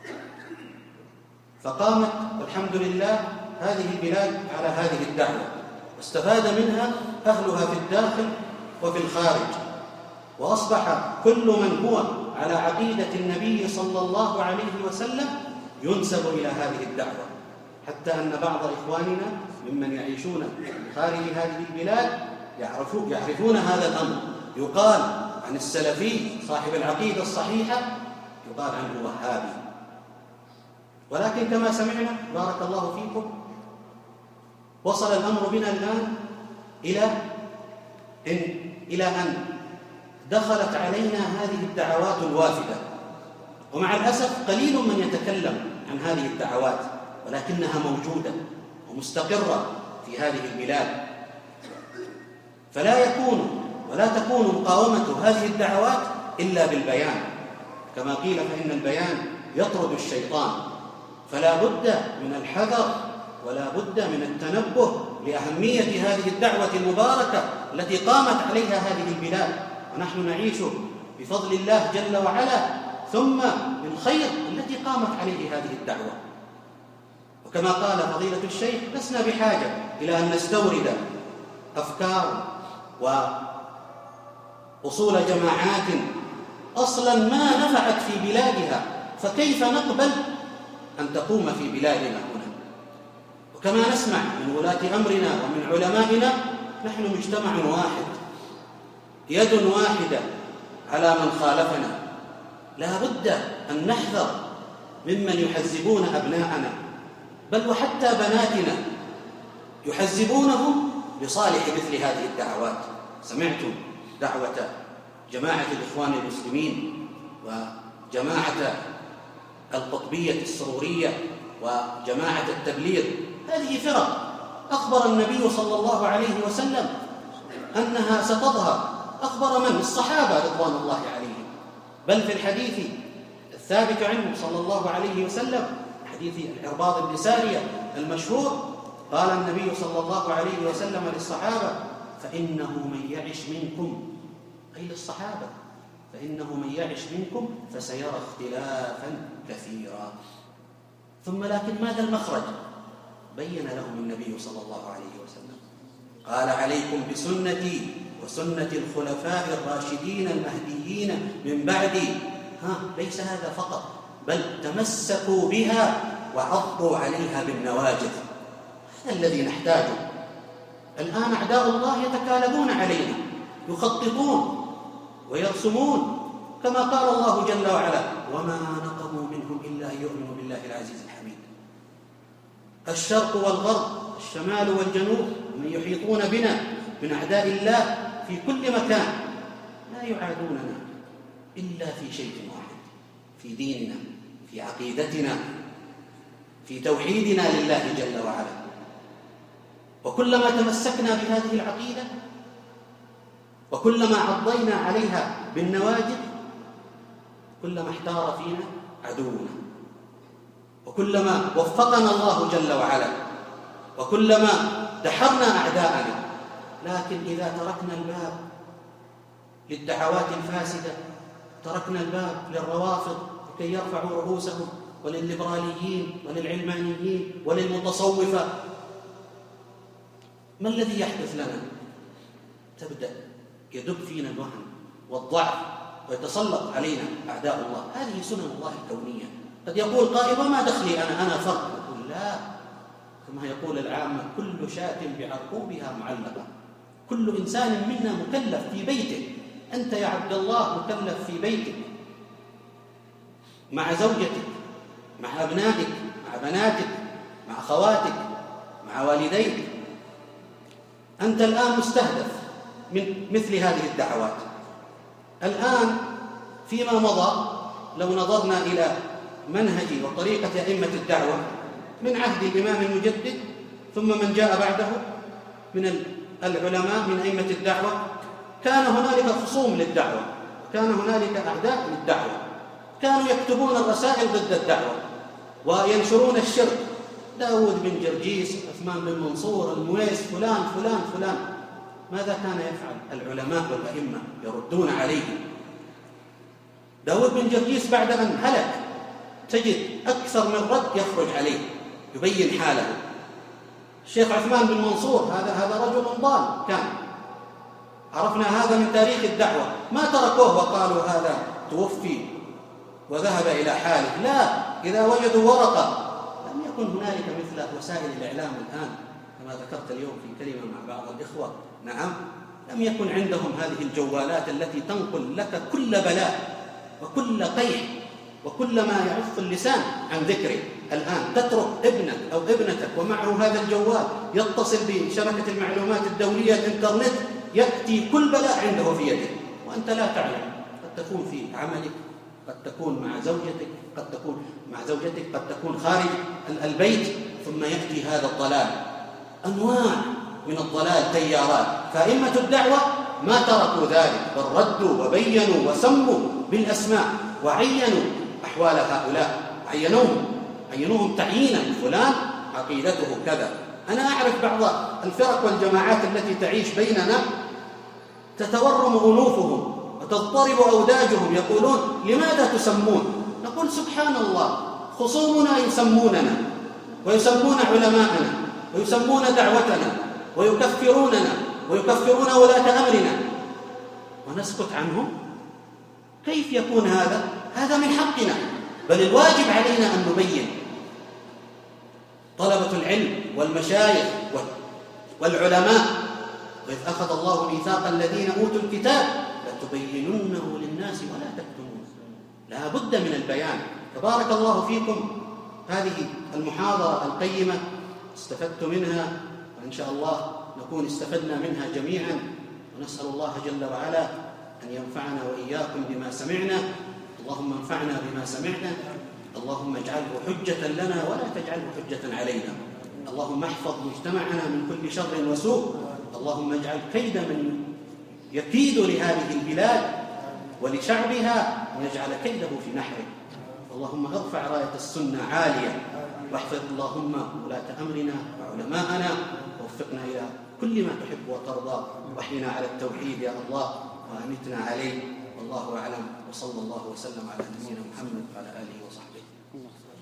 فقامت والحمد لله هذه البلاد على هذه الدعوة، واستفاد منها أهلها في الداخل وفي الخارج، وأصبح كل من هو على عقيدة النبي صلى الله عليه وسلم ينسب إلى هذه الدعوة، حتى أن بعض إخواننا ممن يعيشون خارج هذه البلاد يعرفون هذا الأمر. يقال عن السلفي صاحب العقيدة الصحيحة يقال عنه وهابي. ولكن كما سمعنا بارك الله فيكم وصل الأمر بنا الآن إلى أن دخلت علينا هذه الدعوات الوافدة، ومع الأسف قليل من يتكلم عن هذه الدعوات، ولكنها موجودة ومستقرة في هذه البلاد. ولا تكون مقاومة هذه الدعوات إلا بالبيان، كما قيل فإن البيان يطرد الشيطان. فلا بد من الحذر ولا بد من التنبه لأهمية هذه الدعوة المباركة التي قامت عليها هذه البلاد، ونحن نعيش بفضل الله جل وعلا ثم بالخير التي قامت عليه هذه الدعوة. وكما قال فضيلة الشيخ لسنا بحاجة إلى أن نستورد أفكار وأصول جماعات أصلا ما نفعت في بلادها، فكيف نقبل أن تقوم في بلادنا هنا؟ وكما نسمع من ولاة أمرنا ومن علمائنا نحن مجتمع واحد، يد واحدة على من خالفنا. لا بد أن نحذر ممن يحزبون أبناءنا، بل وحتى بناتنا يحزبونهم لصالح مثل هذه الدعوات. سمعتم دعوة جماعة الإخوان المسلمين وجماعة القطبية السرورية وجماعة التبليغ، هذه فرق أخبر النبي صلى الله عليه وسلم أنها ستظهر. أخبر من؟ الصحابة رضوان الله عليهم. بل في الحديث الثابت عنه صلى الله عليه وسلم، حديث العرباض بن سارية المشهور، قال النبي صلى الله عليه وسلم للصحابة: فإنه من يعش منكم، أي للصحابة، فإنه من يعش منكم فسيرى اختلافا كثيرا. ثم لكن ماذا المخرج؟ بين لهم النبي صلى الله عليه وسلم، قال: عليكم بسنتي وسنة الخلفاء الراشدين المهديين من بعدي. ليس هذا فقط، بل تمسكوا بها وعضوا عليها بالنواجذ. هذا الذي نحتاجه. الآن أعداء الله يتكالبون علينا، يخططون ويرسمون، كما قال الله جل وعلا: وما نقموا منهم إلا أن يؤمنوا بالله العزيز الحميد. الشرق والغرب، الشمال والجنوب، من يحيطون بنا من أعداء الله في كل مكان، لا يعادوننا إلا في شيء واحد: في ديننا، في عقيدتنا، في توحيدنا لله جل وعلا. وكلما تمسكنا بهذه العقيدة وكلما عضينا عليها بالنواجذ كلما احتار فينا عدونا، وكلما وفقنا الله جل وعلا، وكلما دحرنا أعداءنا. لكن إذا تركنا الباب للدعوات الفاسدة، تركنا الباب للروافض كي يرفعوا رؤوسهم، وللليبراليين وللعلمانيين وللمتصوفة. ما الذي يحدث لنا؟ تبدأ يدب فينا الوهن والضعف ويتسلط علينا أعداء الله. هذه سنن الله الكونية. قد يقول قائل وما دخلي أنا فرد. نقول لا، كما يقول العامة كل شاة بعرقوبها معلقة. كل إنسان منا مكلف في بيته. أنت يا عبد الله مكلف في بيتك مع زوجتك، مع أبنائك، مع بناتك، مع أخواتك، مع والديك. أنت الآن مستهدف من مثل هذه الدعوات. الآن فيما مضى لو نظرنا إلى منهج وطريقة أئمة الدعوة من عهد الإمام المجدد ثم من جاء بعده من العلماء من أئمة الدعوة، كان هنالك خصوم للدعوة، كان هنالك أعداء للدعوة، كانوا يكتبون الرسائل ضد الدعوة وينشرون الشرك. داود بن جرجيس، عثمان بن منصور، المويس، فلان فلان فلان. ماذا كان يفعل العلماء والأئمة؟ يردون عليه. داود بن جرجيس بعد أن هلك تجد أكثر من رد يخرج عليه يبين حاله. الشيخ عثمان بن منصور هذا رجل ضال كان، عرفنا هذا من تاريخ الدعوة. ما تركوه وقالوا هذا توفي وذهب إلى حاله، لا، إذا وجدوا ورقة. لم يكن هنالك مثل وسائل الإعلام الآن كما ذكرت اليوم في كلمة مع بعض الإخوة. نعم، لم يكن عندهم هذه الجوالات التي تنقل لك كل بلاء وكل قيح وكل ما يعف اللسان عن ذكره. الآن تترك ابنك أو ابنتك ومعه هذا الجوال يتصل بشبكة المعلومات الدولية الإنترنت، يأتي كل بلاء عنده في يده وأنت لا تعلم. قد تكون في عملك، قد تكون مع زوجتك، قد تكون خارج البيت، ثم يأتي هذا الضلال. أنواع من الضلال تيارات. فأئمة الدعوة ما تركوا ذلك، بل ردوا وبينوا وسموا بالأسماء وعينوا أحوال هؤلاء، عينوهم تعيينا. فلان عقيدته كذا. أنا أعرف بعض الفرق والجماعات التي تعيش بيننا تتورم أنوفهم وتضطرب أوداجهم، يقولون لماذا تسمون؟ نقول سبحان الله، خصومنا يسموننا ويسمون علماءنا ويسمون دعوتنا ويكفروننا ويكفرون ولاة أمرنا ونسكت عنهم. كيف يكون هذا؟ هذا من حقنا، بل الواجب علينا أن نبين. طلبة العلم والمشايخ والعلماء، وإذ أخذ الله ميثاق الذين أوتوا الكتاب لتبيننه للناس ولا تكتمون. لا بد من البيان. تبارك الله فيكم. هذه المحاضرة القيمة استفدت منها، وإن شاء الله نكون استفدنا منها جميعا، ونسأل الله جل وعلا أن ينفعنا وإياكم بما سمعنا. اللهم انفعنا بما سمعنا، اللهم اجعله حجة لنا ولا تجعله حجة علينا. اللهم احفظ مجتمعنا من كل شر وسوء. اللهم اجعل كيد من يكيد لهذه البلاد ولشعبها ويجعل كيده في نحره. اللهم ارفع راية السنة عالية، واحفظ اللهم ولاة أمرنا وعلماءنا، ووفقنا إلى كل ما تحب وترضى، واحينا على التوحيد يا الله وأمتنا عليه. والله أعلم، وصلى الله وسلم على نبينا محمد وعلى آله وصحبه.